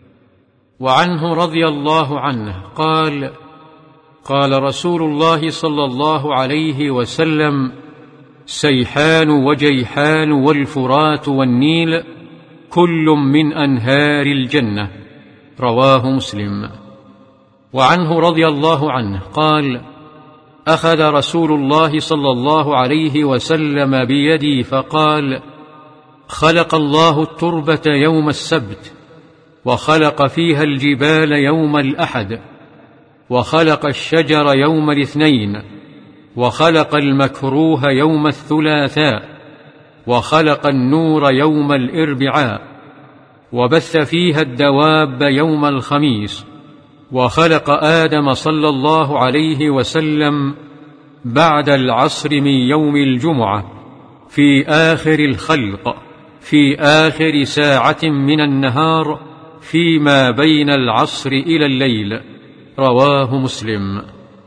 [SPEAKER 1] وعنه رضي الله عنه قال: قال رسول الله صلى الله عليه وسلم: سيحان وجيحان والفرات والنيل كل من أنهار الجنة. رواه مسلم. وعنه رضي الله عنه قال: أخذ رسول الله صلى الله عليه وسلم بيدي فقال: خلق الله التربة يوم السبت، وخلق فيها الجبال يوم الأحد، وخلق الشجر يوم الاثنين، وخلق المكروه يوم الثلاثاء، وخلق النور يوم الأربعاء، وبث فيها الدواب يوم الخميس، وخلق آدم صلى الله عليه وسلم بعد العصر من يوم الجمعة في آخر الخلق، في آخر ساعة من النهار فيما بين العصر إلى الليل. رواه مسلم.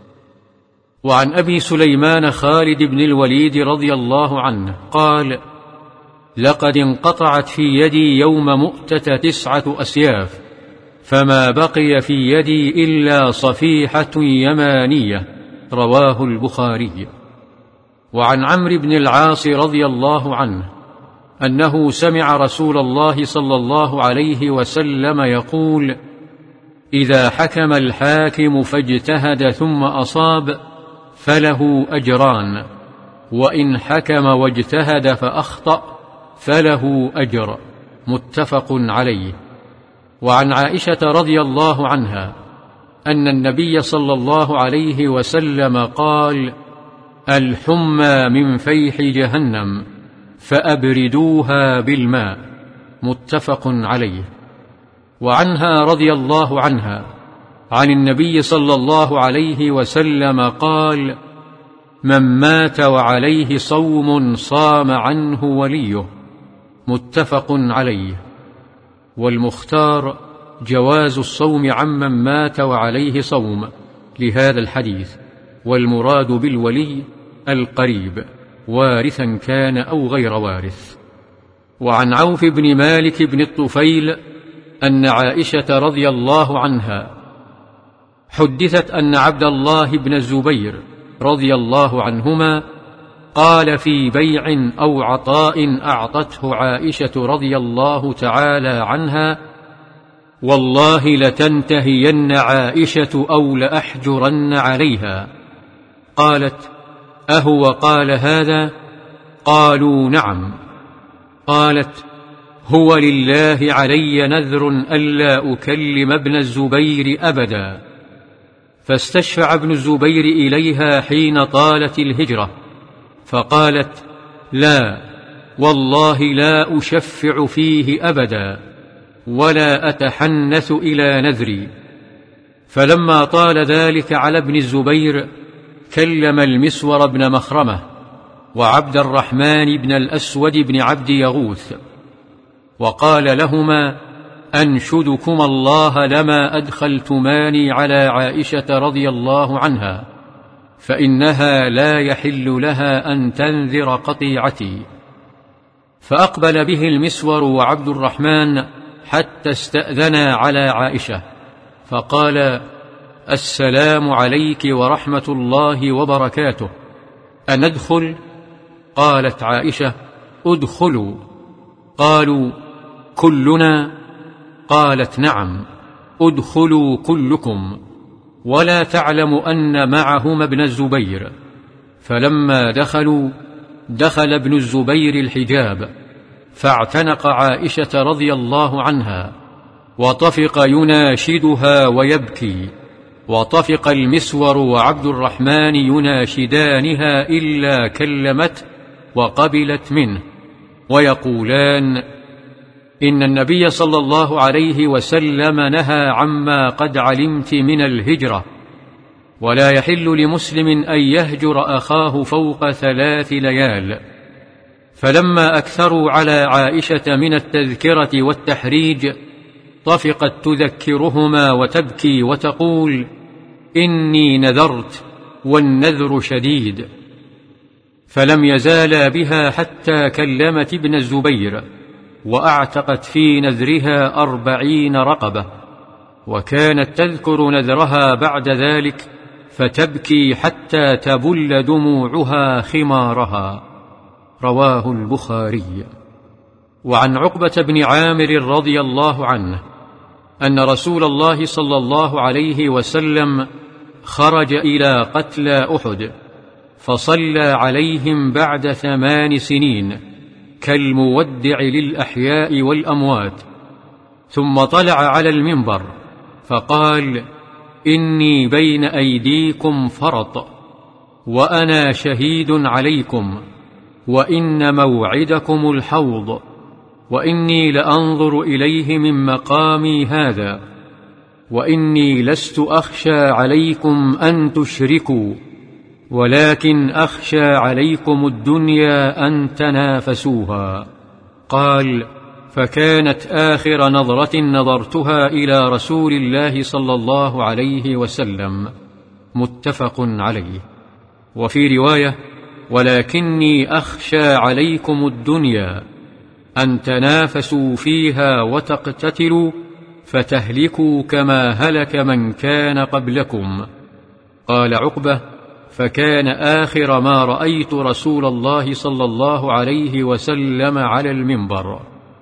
[SPEAKER 1] وعن أبي سليمان خالد بن الوليد رضي الله عنه قال: لقد انقطعت في يدي يوم مؤتة 9 أسياف، فما بقي في يدي إلا صفيحة يمانية. رواه البخاري. وعن عمرو بن العاص رضي الله عنه أنه سمع رسول الله صلى الله عليه وسلم يقول: إذا حكم الحاكم فاجتهد ثم أصاب فله أجران، وإن حكم واجتهد فأخطأ فله أجر. متفق عليه. وعن عائشة رضي الله عنها أن النبي صلى الله عليه وسلم قال: الحمى من فيح جهنم فأبردوها بالماء. متفق عليه. وعنها رضي الله عنها عن النبي صلى الله عليه وسلم قال: من مات وعليه صوم صام عنه وليه. متفق عليه. والمختار جواز الصوم عمن مات وعليه صوم لهذا الحديث، والمراد بالولي القريب، وارثا كان أو غير وارث. وعن عوف بن مالك بن الطفيل أن عائشة رضي الله عنها حدثت أن عبد الله بن الزبير رضي الله عنهما قال في بيع أو عطاء أعطته عائشة رضي الله تعالى عنها: والله لتنتهين عائشة أو لأحجرن عليها. قالت: أهو قال هذا؟ قالوا: نعم. قالت: هو لله علي نذر ألا أكلم ابن الزبير أبدا. فاستشفع ابن الزبير إليها حين طالت الهجرة، فقالت: لا والله لا أشفع فيه أبدا، ولا أتحنث إلى نذري. فلما طال ذلك على ابن الزبير كلم المسور بن مخرمة وعبد الرحمن بن الأسود بن عبد يغوث، وقال لهما: أنشدكما الله لما أدخلتماني على عائشة رضي الله عنها، فإنها لا يحل لها أن تنذر قطيعتي. فأقبل به المسور وعبد الرحمن حتى استأذنا على عائشة، فقال: السلام عليك ورحمة الله وبركاته، أندخل؟ قالت عائشة: ادخلوا. قالوا: كلنا؟ قالت: نعم، ادخلوا كلكم، ولا تعلم أن معهما ابن الزبير. فلما دخلوا دخل ابن الزبير الحجاب، فاعتنق عائشة رضي الله عنها، وطفق يناشدها ويبكي، وطفق المسور وعبد الرحمن يناشدانها إلا كلمته وقبلت منه، ويقولان: إن النبي صلى الله عليه وسلم نهى عما قد علمت من الهجرة، ولا يحل لمسلم أن يهجر أخاه فوق 3 ليال. فلما أكثروا على عائشة من التذكرة والتحريج طفقت تذكرهما وتبكي وتقول: إني نذرت والنذر شديد. فلم يزالا بها حتى كلمت ابن الزبير، وأعتقت في نذرها 40 رقبة، وكانت تذكر نذرها بعد ذلك فتبكي حتى تبل دموعها خمارها. رواه البخاري. وعن عقبة بن عامر رضي الله عنه أن رسول الله صلى الله عليه وسلم خرج إلى قتلى أحد فصلى عليهم بعد 8 سنين كالمودع للأحياء والأموات، ثم طلع على المنبر فقال: إني بين أيديكم فرط، وأنا شهيد عليكم، وإن موعدكم الحوض، وإني لأنظر إليه من مقامي هذا، وإني لست أخشى عليكم أن تشركوا، ولكن أخشى عليكم الدنيا أن تنافسوها. قال: فكانت آخر نظرة نظرتها إلى رسول الله صلى الله عليه وسلم. متفق عليه. وفي رواية: ولكني أخشى عليكم الدنيا أن تنافسوا فيها وتقتتلوا فتهلكوا كما هلك من كان قبلكم. قال عقبة: فكان آخر ما رأيت رسول الله صلى الله عليه وسلم على المنبر.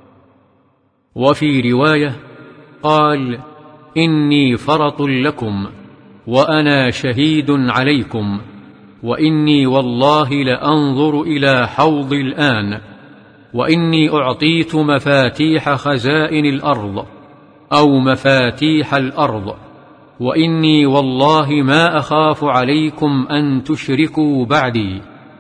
[SPEAKER 1] وفي رواية قال: إني فرط لكم، وأنا شهيد عليكم، وإني والله لأنظر إلى حوض الآن، وإني أعطيت مفاتيح خزائن الأرض أو مفاتيح الأرض، وإني والله ما أخاف عليكم أن تشركوا بعدي،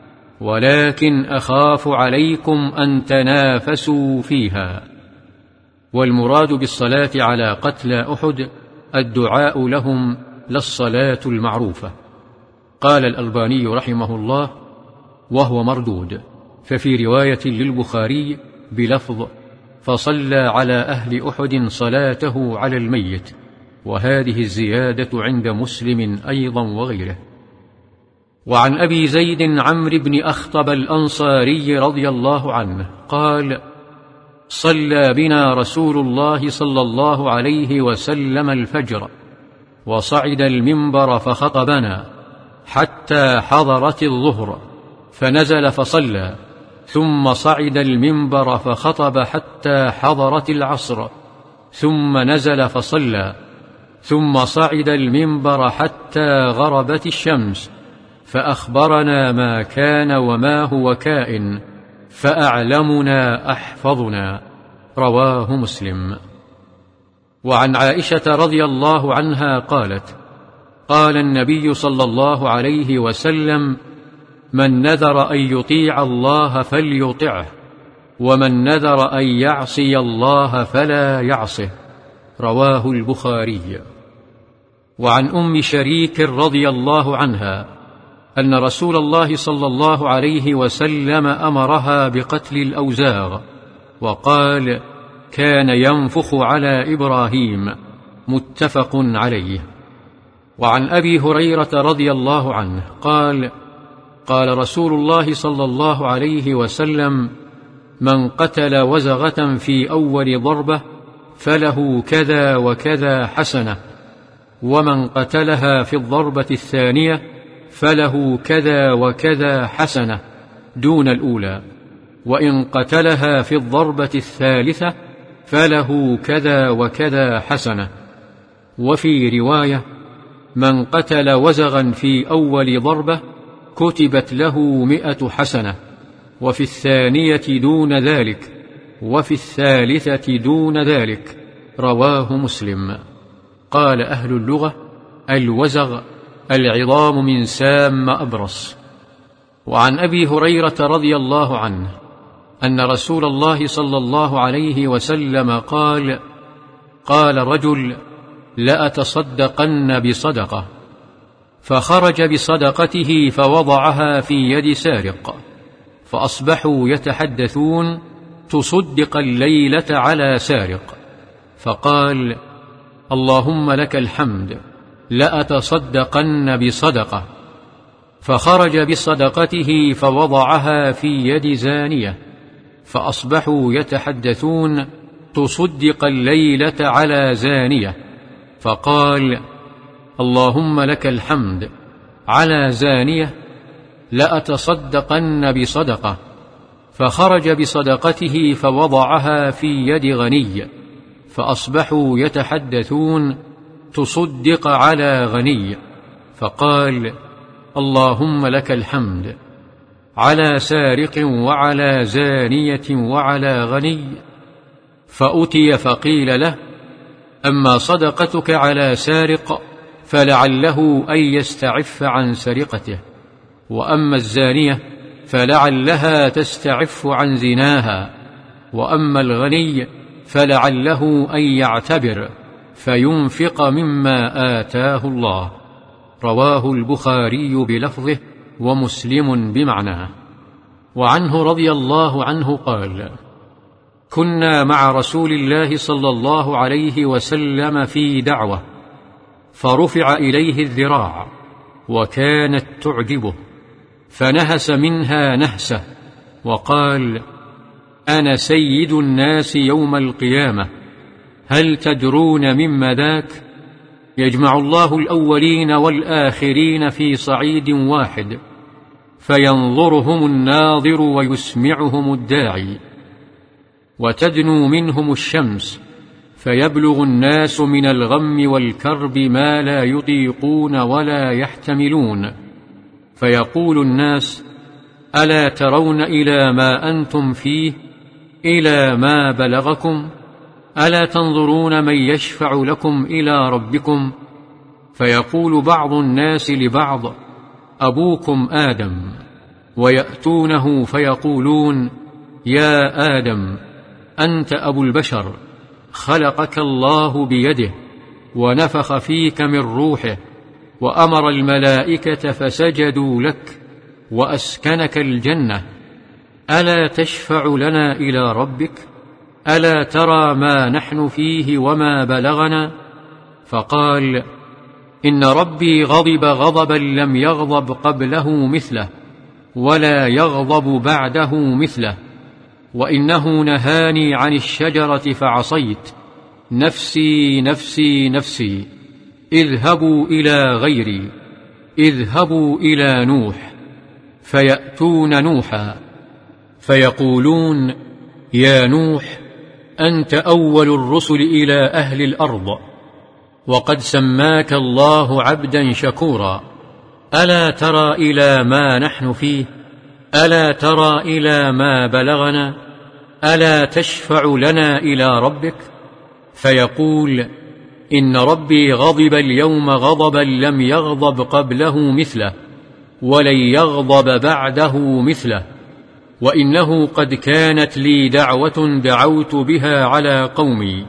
[SPEAKER 1] ولكن أخاف عليكم أن تنافسوا فيها. والمراد بالصلاة على قتلى أحد الدعاء لهم لا الصلاة المعروفة. قال الألباني رحمه الله: وهو مردود. ففي رواية للبخاري بلفظ: فصلى على أهل أحد صلاته على الميت، وهذه الزيادة عند مسلم أيضا وغيره. وعن أبي زيد عمرو بن أخطب الأنصاري رضي الله عنه قال: صلى بنا رسول الله صلى الله عليه وسلم الفجر، وصعد المنبر فخطبنا حتى حضرت الظهر، فنزل فصلى، ثم صعد المنبر فخطب حتى حضرت العصر، ثم نزل فصلى، ثم صعد المنبر حتى غربت الشمس، فأخبرنا ما كان وما هو كائن، فأعلمنا أحفظنا. رواه مسلم. وعن عائشة رضي الله عنها قالت: قال النبي صلى الله عليه وسلم: من نذر أن يطيع الله فليطعه، ومن نذر أن يعصي الله فلا يعصه. رواه البخاري. وعن أم شريك رضي الله عنها أن رسول الله صلى الله عليه وسلم أمرها بقتل الأوزاغ، وقال: كان ينفخ على إبراهيم. متفق عليه. وعن أبي هريرة رضي الله عنه قال: قال رسول الله صلى الله عليه وسلم: من قتل وزغة في أول ضربة فله كذا وكذا حسنة، ومن قتلها في الضربة الثانية فله كذا وكذا حسنة دون الأولى، وإن قتلها في الضربة الثالثة فله كذا وكذا حسنة. وفي رواية: من قتل وزغا في أول ضربة كتبت له 100 حسنة، وفي الثانية دون ذلك، وفي الثالثة دون ذلك، رواه مسلم. قال أهل اللغة: الوزغ العظام من سام أبرص. وعن أبي هريرة رضي الله عنه أن رسول الله صلى الله عليه وسلم قال: قال رجل: لأتصدقن بصدقة، فخرج بصدقته فوضعها في يد سارق، فأصبحوا يتحدثون: تصدق الليلة على سارق. فقال: اللهم لك الحمد، لأتصدقن بصدقة. فخرج بصدقته فوضعها في يد زانية، فأصبحوا يتحدثون: تصدق الليلة على زانية. فقال: اللهم لك الحمد، على زانية لأتصدقن بصدقة. فخرج بصدقته فوضعها في يد غني، فأصبحوا يتحدثون: تصدق على غني. فقال: اللهم لك الحمد، على سارق وعلى زانية وعلى غني. فأتي فقيل له: أما صدقتك على سارق فلعله أن يستعف عن سرقته، وأما الزانية فلعلها تستعف عن زناها، وأما الغني فلعله أن يعتبر فينفق مما آتاه الله. رواه البخاري بلفظه ومسلم بمعناه. وعنه رضي الله عنه قال: كنا مع رسول الله صلى الله عليه وسلم في دعوة، فرفع إليه الذراع وكانت تعجبه، فنهس منها نهسة وقال: أنا سيد الناس يوم القيامة، هل تدرون مما ذاك؟ يجمع الله الأولين والآخرين في صعيد واحد، فينظرهم الناظر ويسمعهم الداعي، وتدنو منهم الشمس، فيبلغ الناس من الغم والكرب ما لا يطيقون ولا يحتملون، فيقول الناس: ألا ترون إلى ما أنتم فيه، إلى ما بلغكم؟ ألا تنظرون من يشفع لكم إلى ربكم؟ فيقول بعض الناس لبعض: أبوكم آدم. ويأتونه فيقولون: يا آدم، أنت أبو البشر، خلقك الله بيده، ونفخ فيك من روحه، وأمر الملائكة فسجدوا لك، وأسكنك الجنة، ألا تشفع لنا إلى ربك؟ ألا ترى ما نحن فيه وما بلغنا؟ فقال: إن ربي غضب غضبا لم يغضب قبله مثله، ولا يغضب بعده مثله، وإنه نهاني عن الشجرة فعصيت، نفسي نفسي نفسي، اذهبوا إلى غيري، اذهبوا إلى نوح. فيأتون نوحا فيقولون: يا نوح، أنت أول الرسل إلى أهل الأرض، وقد سماك الله عبدا شكورا، ألا ترى إلى ما نحن فيه؟ ألا ترى إلى ما بلغنا؟ ألا تشفع لنا إلى ربك؟ فيقول: إن ربي غضب اليوم غضبا لم يغضب قبله مثله، ولن يغضب بعده مثله، وإنه قد كانت لي دعوة دعوت بها على قومي،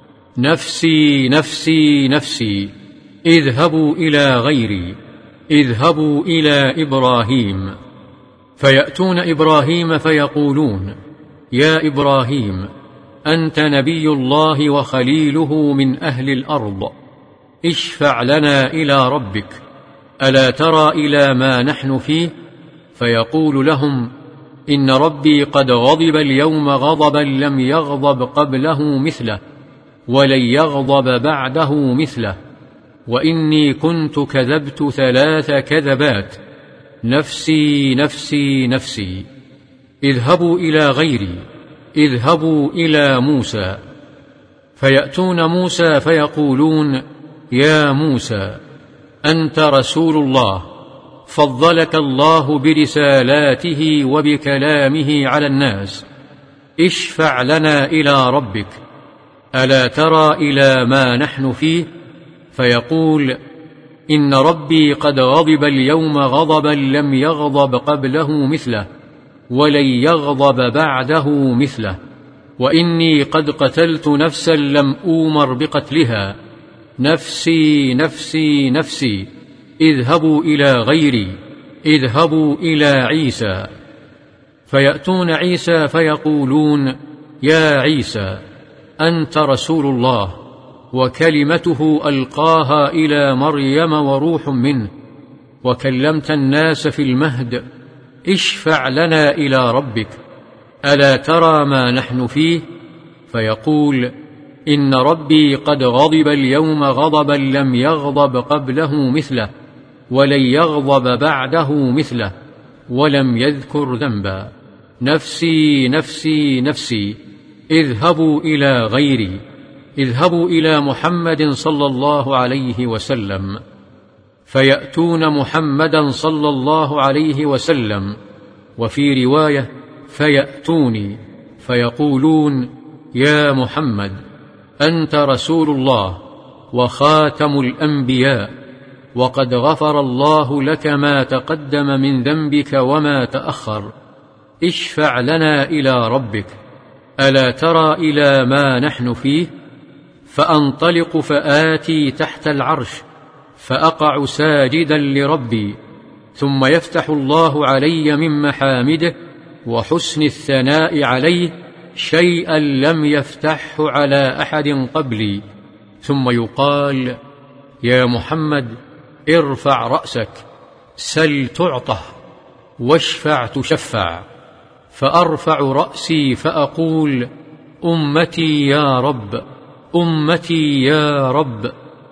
[SPEAKER 1] نفسي نفسي نفسي، اذهبوا إلى غيري، اذهبوا إلى إبراهيم. فيأتون إبراهيم فيقولون: يا إبراهيم، أنت نبي الله وخليله من أهل الأرض، اشفع لنا إلى ربك، ألا ترى إلى ما نحن فيه؟ فيقول لهم: إن ربي قد غضب اليوم غضبا لم يغضب قبله مثله، ولن يغضب بعده مثله، وإني كنت كذبت 3 كذبات، نفسي نفسي نفسي، اذهبوا إلى غيري، اذهبوا إلى موسى. فيأتون موسى فيقولون: يا موسى، أنت رسول الله، فضلك الله برسالاته وبكلامه على الناس، اشفع لنا إلى ربك، ألا ترى إلى ما نحن فيه؟ فيقول: إن ربي قد غضب اليوم غضبا لم يغضب قبله مثله ولن يغضب بعده مثله، وإني قد قتلت نفسا لم أومر بقتلها، نفسي نفسي نفسي، اذهبوا إلى غيري، اذهبوا إلى عيسى. فيأتون عيسى فيقولون: يا عيسى، أنت رسول الله، وكلمته ألقاها إلى مريم وروح منه، وكلمت الناس في المهد، اشفع لنا إلى ربك، ألا ترى ما نحن فيه؟ فيقول: إن ربي قد غضب اليوم غضبا لم يغضب قبله مثله ولن يغضب بعده مثله، ولم يذكر ذنبا، نفسي نفسي نفسي، اذهبوا إلى غيري، اذهبوا إلى محمد صلى الله عليه وسلم. فيأتون محمدا صلى الله عليه وسلم، وفي رواية: فيأتوني فيقولون: يا محمد، أنت رسول الله وخاتم الأنبياء، وقد غفر الله لك ما تقدم من ذنبك وما تأخر، اشفع لنا إلى ربك، ألا ترى إلى ما نحن فيه؟ فأنطلق فآتي تحت العرش فأقع ساجدا لربي، ثم يفتح الله علي من محامده وحسن الثناء عليه شيئا لم يفتحه على أحد قبلي، ثم يقال: يا محمد، ارفع رأسك، سل تعطه، واشفع تشفع. فأرفع رأسي فأقول: أمتي يا رب، أمتي يا رب.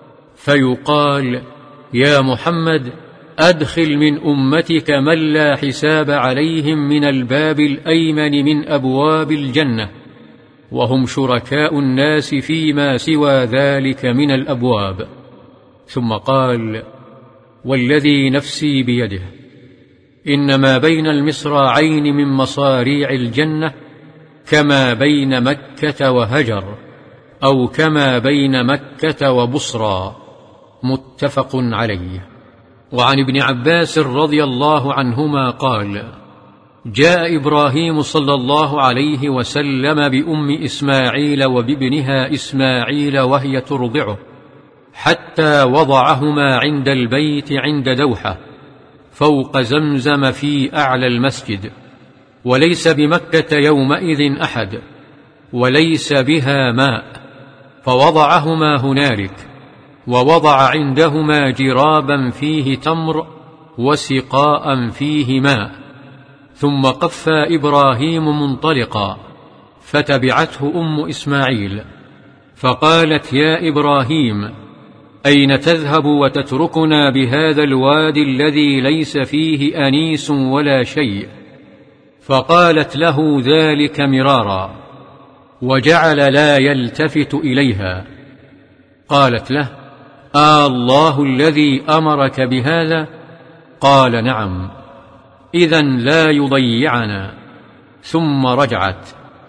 [SPEAKER 1] فيقال: يا محمد، أدخل من أمتك من لا حساب عليهم من الباب الأيمن من أبواب الجنة، وهم شركاء الناس فيما سوى ذلك من الأبواب. ثم قال: والذي نفسي بيده، إن ما بين المصراعين من مصاريع الجنة كما بين مكة وهجر، أو كما بين مكة وبصرى، متفق عليه. وعن ابن عباس رضي الله عنهما قال: جاء إبراهيم صلى الله عليه وسلم بأم إسماعيل وبابنها إسماعيل وهي ترضعه، حتى وضعهما عند البيت عند دوحة فوق زمزم في أعلى المسجد، وليس بمكة يومئذ أحد، وليس بها ماء، فوضعهما هنالك، ووضع عندهما جرابا فيه تمر وسقاء فيه ماء، ثم قفى إبراهيم منطلقا، فتبعته أم إسماعيل فقالت: يا إبراهيم، أين تذهب وتتركنا بهذا الوادي الذي ليس فيه أنيس ولا شيء؟ فقالت له ذلك مرارا، وجعل لا يلتفت إليها. قالت له: الله الذي أمرك بهذا؟ قال: نعم، إذن لا يضيعنا. ثم رجعت.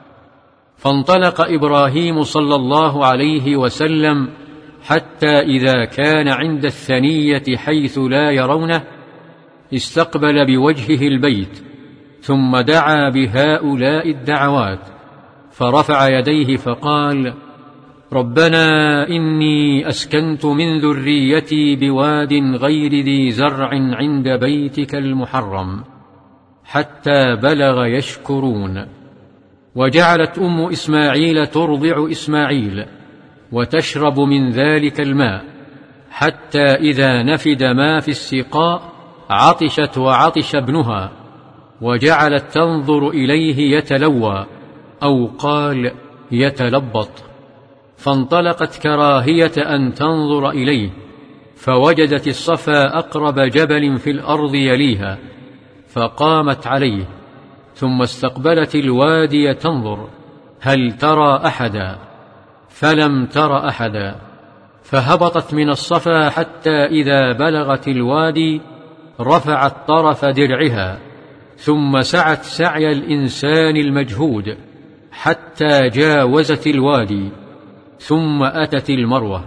[SPEAKER 1] فانطلق إبراهيم صلى الله عليه وسلم حتى إذا كان عند الثنية حيث لا يرونه، استقبل بوجهه البيت، ثم دعا بهؤلاء الدعوات، فرفع يديه فقال: ربنا إني أسكنت من ذريتي بواد غير ذي زرع عند بيتك المحرم، حتى بلغ يشكرون. وجعلت أم إسماعيل ترضع إسماعيل وتشرب من ذلك الماء، حتى إذا نفد ما في السقاء عطشت وعطش ابنها، وجعلت تنظر إليه يتلوى، أو قال يتلبط، فانطلقت كراهية أن تنظر إليه، فوجدت الصفا أقرب جبل في الأرض يليها، فقامت عليه، ثم استقبلت الوادي تنظر هل ترى أحدا، فلم تر أحدا، فهبطت من الصفا حتى إذا بلغت الوادي رفعت طرف درعها، ثم سعت سعي الإنسان المجهود حتى جاوزت الوادي، ثم أتت المروة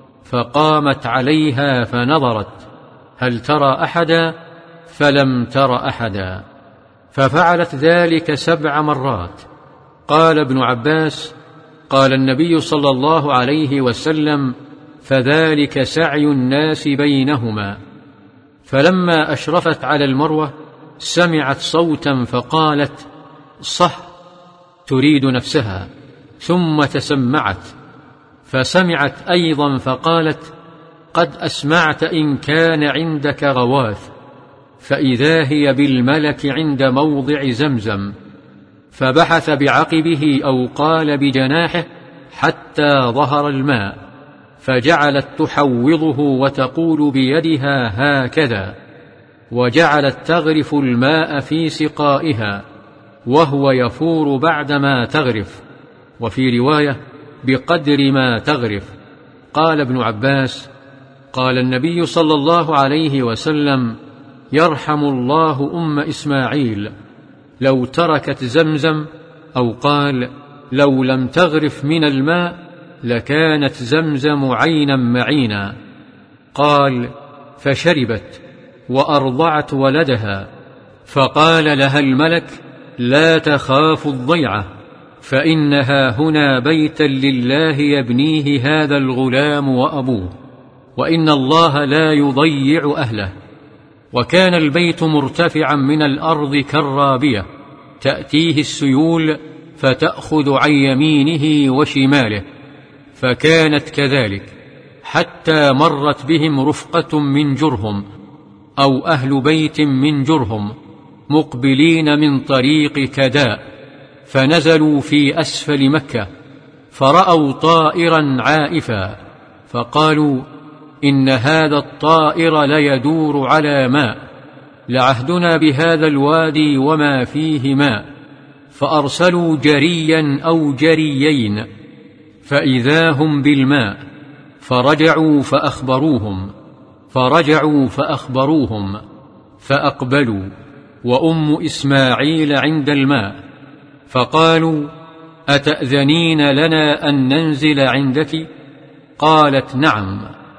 [SPEAKER 1] فقامت عليها فنظرت هل ترى أحدا؟ فلم تر أحدا، ففعلت ذلك 7 مرات. قال ابن عباس: قال النبي صلى الله عليه وسلم: فذلك سعي الناس بينهما. فلما أشرفت على المروة سمعت صوتا فقالت: صح، تريد نفسها، ثم تسمعت، فسمعت أيضا فقالت: قد أسمعت إن كان عندك غواث، فإذا هي بالملك عند موضع زمزم. فبحث بعقبه أو قال بجناحه حتى ظهر الماء، فجعلت تحوضه وتقول بيدها هكذا، وجعلت تغرف الماء في سقائها وهو يفور بعدما تغرف، وفي رواية بقدر ما تغرف. قال ابن عباس: قال النبي صلى الله عليه وسلم: يرحم الله أم إسماعيل، لو تركت زمزم، أو قال لو لم تغرف من الماء لكانت زمزم عينا معينا. قال: فشربت وأرضعت ولدها، فقال لها الملك: لا تخاف الضيعة، فإنها هنا بيتا لله يبنيه هذا الغلام وأبوه، وإن الله لا يضيع أهله. وكان البيت مرتفعا من الأرض كالرابية، تأتيه السيول فتأخذ عن يمينه وشماله، فكانت كذلك حتى مرت بهم رفقة من جرهم أو أهل بيت من جرهم مقبلين من طريق كداء، فنزلوا في أسفل مكة فرأوا طائرا عائفا، فقالوا: إن هذا الطائر ليدور على ماء، لعهدنا بهذا الوادي وما فيه ماء. فأرسلوا جريا أو جريين فإذا هم بالماء، فرجعوا فأخبروهم فأقبلوا، وأم إسماعيل عند الماء، فقالوا: أتأذنين لنا أن ننزل عندك؟ قالت: نعم،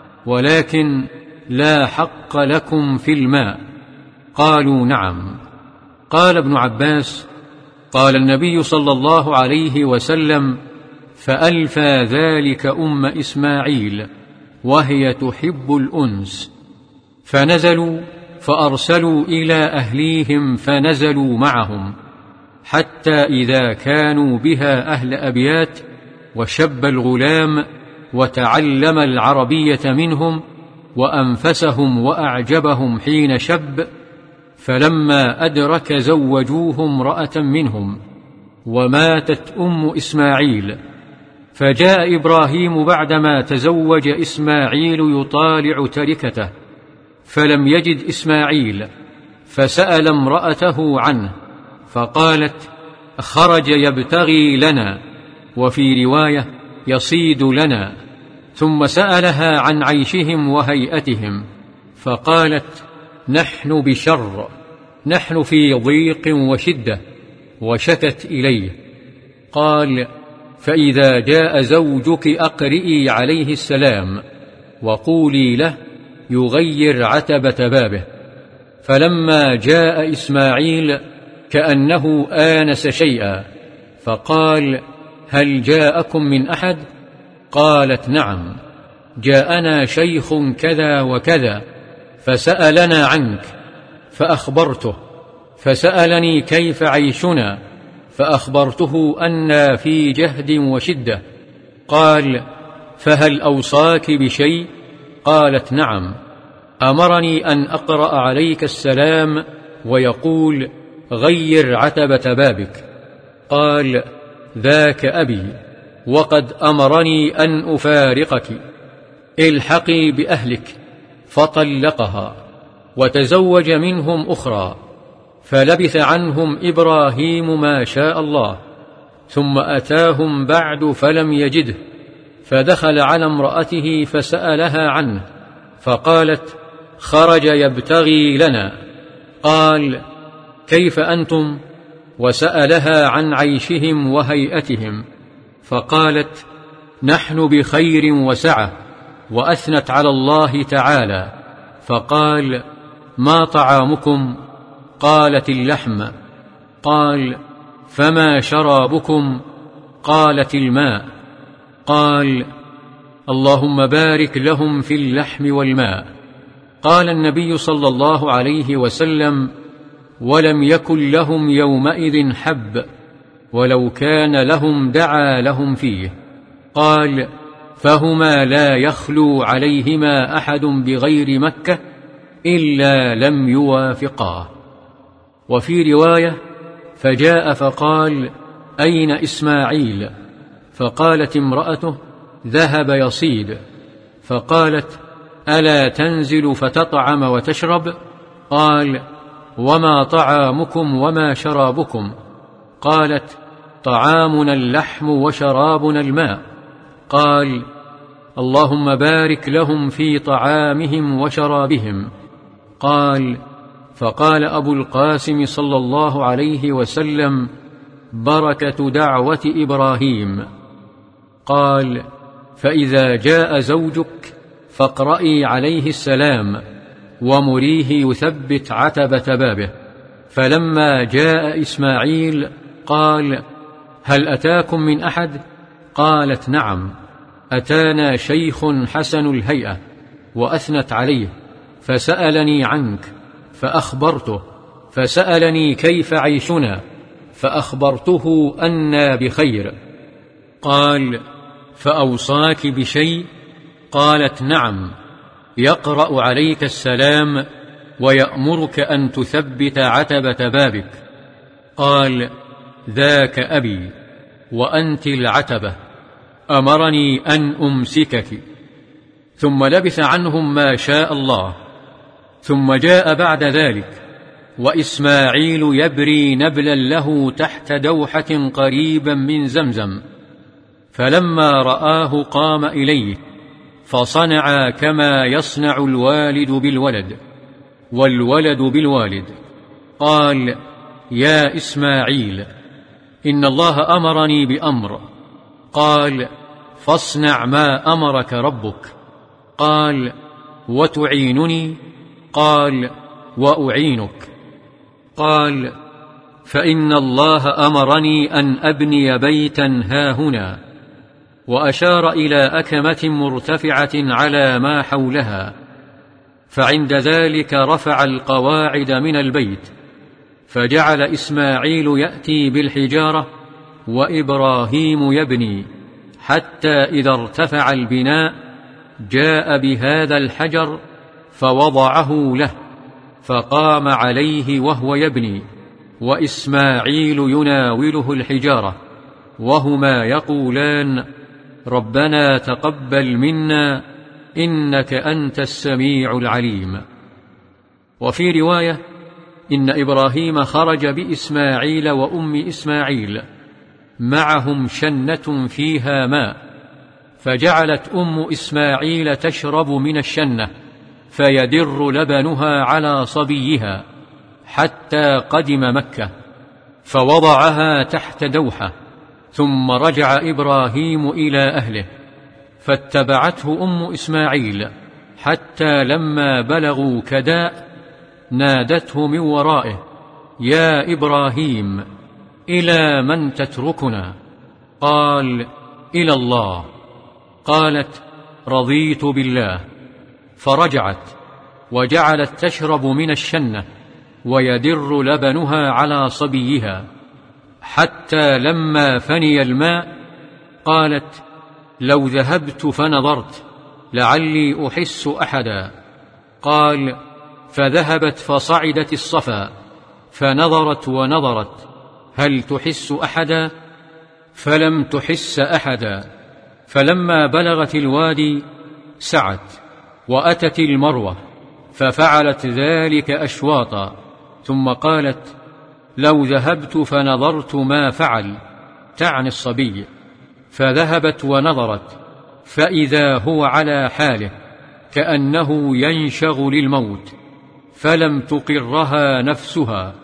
[SPEAKER 1] ولكن لا حق لكم في الماء. قالوا: نعم. قال ابن عباس: قال النبي صلى الله عليه وسلم: فألفى ذلك أم إسماعيل وهي تحب الأنس، فنزلوا فأرسلوا إلى أهليهم فنزلوا معهم، حتى إذا كانوا بها أهل أبيات وشب الغلام وتعلم العربية منهم وأنفسهم وأعجبهم حين شب، فلما أدرك زوجوه امرأة منهم، وماتت أم إسماعيل. فجاء إبراهيم بعدما تزوج إسماعيل يطالع تركته، فلم يجد إسماعيل، فسأل امرأته عنه، فقالت: خرج يبتغي لنا، وفي رواية يصيد لنا. ثم سألها عن عيشهم وهيئتهم، فقالت: نحن بشر، نحن في ضيق وشدة، وشكت إليه. قال: فإذا جاء زوجك أقرئي عليه السلام وقولي له يغير عتبة بابه. فلما جاء إسماعيل كأنه آنس شيئا، فقال: هل جاءكم من أحد؟ قالت: نعم، جاءنا شيخ كذا وكذا فسألنا عنك، فأخبرته، فسألني كيف عيشنا، فأخبرته أنا في جهد وشدة. قال: فهل أوصاك بشيء؟ قالت: نعم، أمرني أن أقرأ عليك السلام ويقول غير عتبة بابك. قال: ذاك أبي، وقد أمرني أن أفارقك، الحقي بأهلك. فطلقها وتزوج منهم أخرى، فلبث عنهم إبراهيم ما شاء الله، ثم أتاهم بعد فلم يجده، فدخل على امرأته فسألها عنه، فقالت: خرج يبتغي لنا. قال: كيف أنتم؟ وسألها عن عيشهم وهيئتهم، فقالت: نحن بخير وسعة، وأثنت على الله تعالى فقال: ما طعامكم؟ قالت: اللحم. قال: فما شرابكم؟ قالت: الماء. قال: اللهم بارك لهم في اللحم والماء. قال النبي صلى الله عليه وسلم: ولم يكن لهم يومئذ حب، ولو كان لهم دعا لهم فيه. قال: فهما لا يخلو عليهما أحد بغير مكة إلا لم يوافقاه. وفي رواية: فجاء فقال: أين إسماعيل؟ فقالت امرأته: ذهب يصيد. فقالت: ألا تنزل فتطعم وتشرب؟ قال: وما طعامكم وما شرابكم؟ قالت: طعامنا اللحم وشرابنا الماء. قال: اللهم بارك لهم في طعامهم وشرابهم. قال: فقال أبو القاسم صلى الله عليه وسلم: بركة دعوة إبراهيم. قال: فإذا جاء زوجك فاقرئي عليه السلام ومريه يثبت عتبة بابه. فلما جاء إسماعيل قال: هل أتاكم من أحد؟ قالت: نعم، أتانا شيخ حسن الهيئة. وأثنت عليه فسألني عنك فأخبرته، فسألني كيف عيشنا فأخبرته أنا بخير. قال: فأوصاك بشيء؟ قالت: نعم، يقرأ عليك السلام ويأمرك أن تثبت عتبة بابك. قال: ذاك أبي وأنت العتبة، أمرني أن أمسكك. ثم لبث عنهم ما شاء الله. ثم جاء بعد ذلك وإسماعيل يبري نبلا له تحت دوحة قريبا من زمزم، فلما رآه قام إليه فصنع كما يصنع الوالد بالولد والولد بالوالد. قال: يا إسماعيل، إن الله أمرني بأمر. قال: فاصنع ما أمرك ربك. قال: وتعينني؟ قال: وأعينك. قال: فإن الله أمرني أن أبني بيتا هاهنا، وأشار إلى أكمة مرتفعة على ما حولها، فعند ذلك رفع القواعد من البيت، فجعل إسماعيل يأتي بالحجارة وإبراهيم يبني، حتى إذا ارتفع البناء جاء بهذا الحجر فوضعه له، فقام عليه وهو يبني، وإسماعيل يناوله الحجارة، وهما يقولان: ربنا تقبل منا إنك أنت السميع العليم. وفي رواية: إن إبراهيم خرج بإسماعيل وأم إسماعيل، معهم شنة فيها ماء، فجعلت أم إسماعيل تشرب من الشنة فيدر لبنها على صبيها حتى قدم مكة، فوضعها تحت دوحة. ثم رجع إبراهيم إلى أهله، فاتبعته أم إسماعيل حتى لما بلغوا كداء نادته من ورائه: يا إبراهيم، إلى من تتركنا؟ قال: إلى الله. قالت: رضيت بالله. فرجعت وجعلت تشرب من الشنة ويدر لبنها على صبيها، حتى لما فني الماء قالت: لو ذهبت فنظرت لعلي أحس أحدا. قال: فذهبت فصعدت الصفا فنظرت ونظرت هل تحس أحدا؟ فلم تحس أحدا. فلما بلغت الوادي سعت وأتت المروة ففعلت ذلك أشواطا، ثم قالت: لو ذهبت فنظرت ما فعل، تعني الصبي. فذهبت ونظرت فإذا هو على حاله كأنه ينشغ للموت، فلم تقرها نفسها،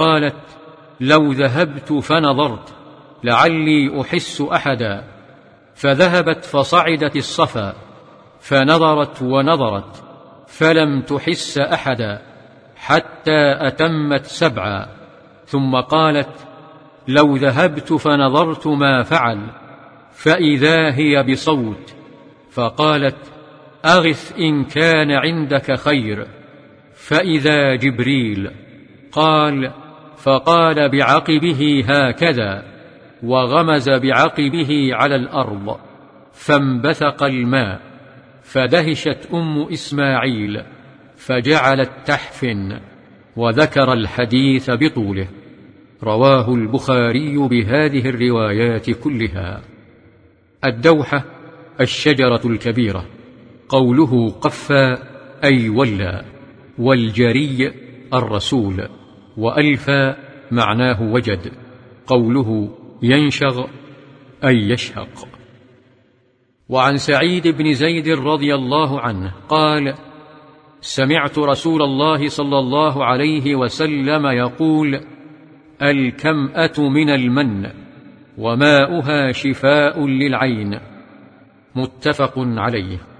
[SPEAKER 1] فقالت: لو ذهبت فنظرت لعلي أحس أحدا. فذهبت فصعدت الصفا فنظرت ونظرت فلم تحس أحدا حتى أتمت 7، ثم قالت: لو ذهبت فنظرت ما فعل، فإذا هي بصوت، فقالت: أغث إن كان عندك خير، فإذا جبريل. قال: فقال بعقبه هكذا، وغمز بعقبه على الأرض، فانبثق الماء، فدهشت إسماعيل فجعلت تحفن، وذكر الحديث بطوله. رواه البخاري بهذه الروايات كلها. الدوحة الشجرة الكبيرة، قوله قفى أي ولى، والجري الرسول، وألفى معناه وجد، قوله ينشغ أي يشهق. وعن سعيد بن زيد رضي الله عنه قال: سمعت رسول الله صلى الله عليه وسلم يقول: الكمأة من المن، وماؤها شفاء للعين. متفق عليه.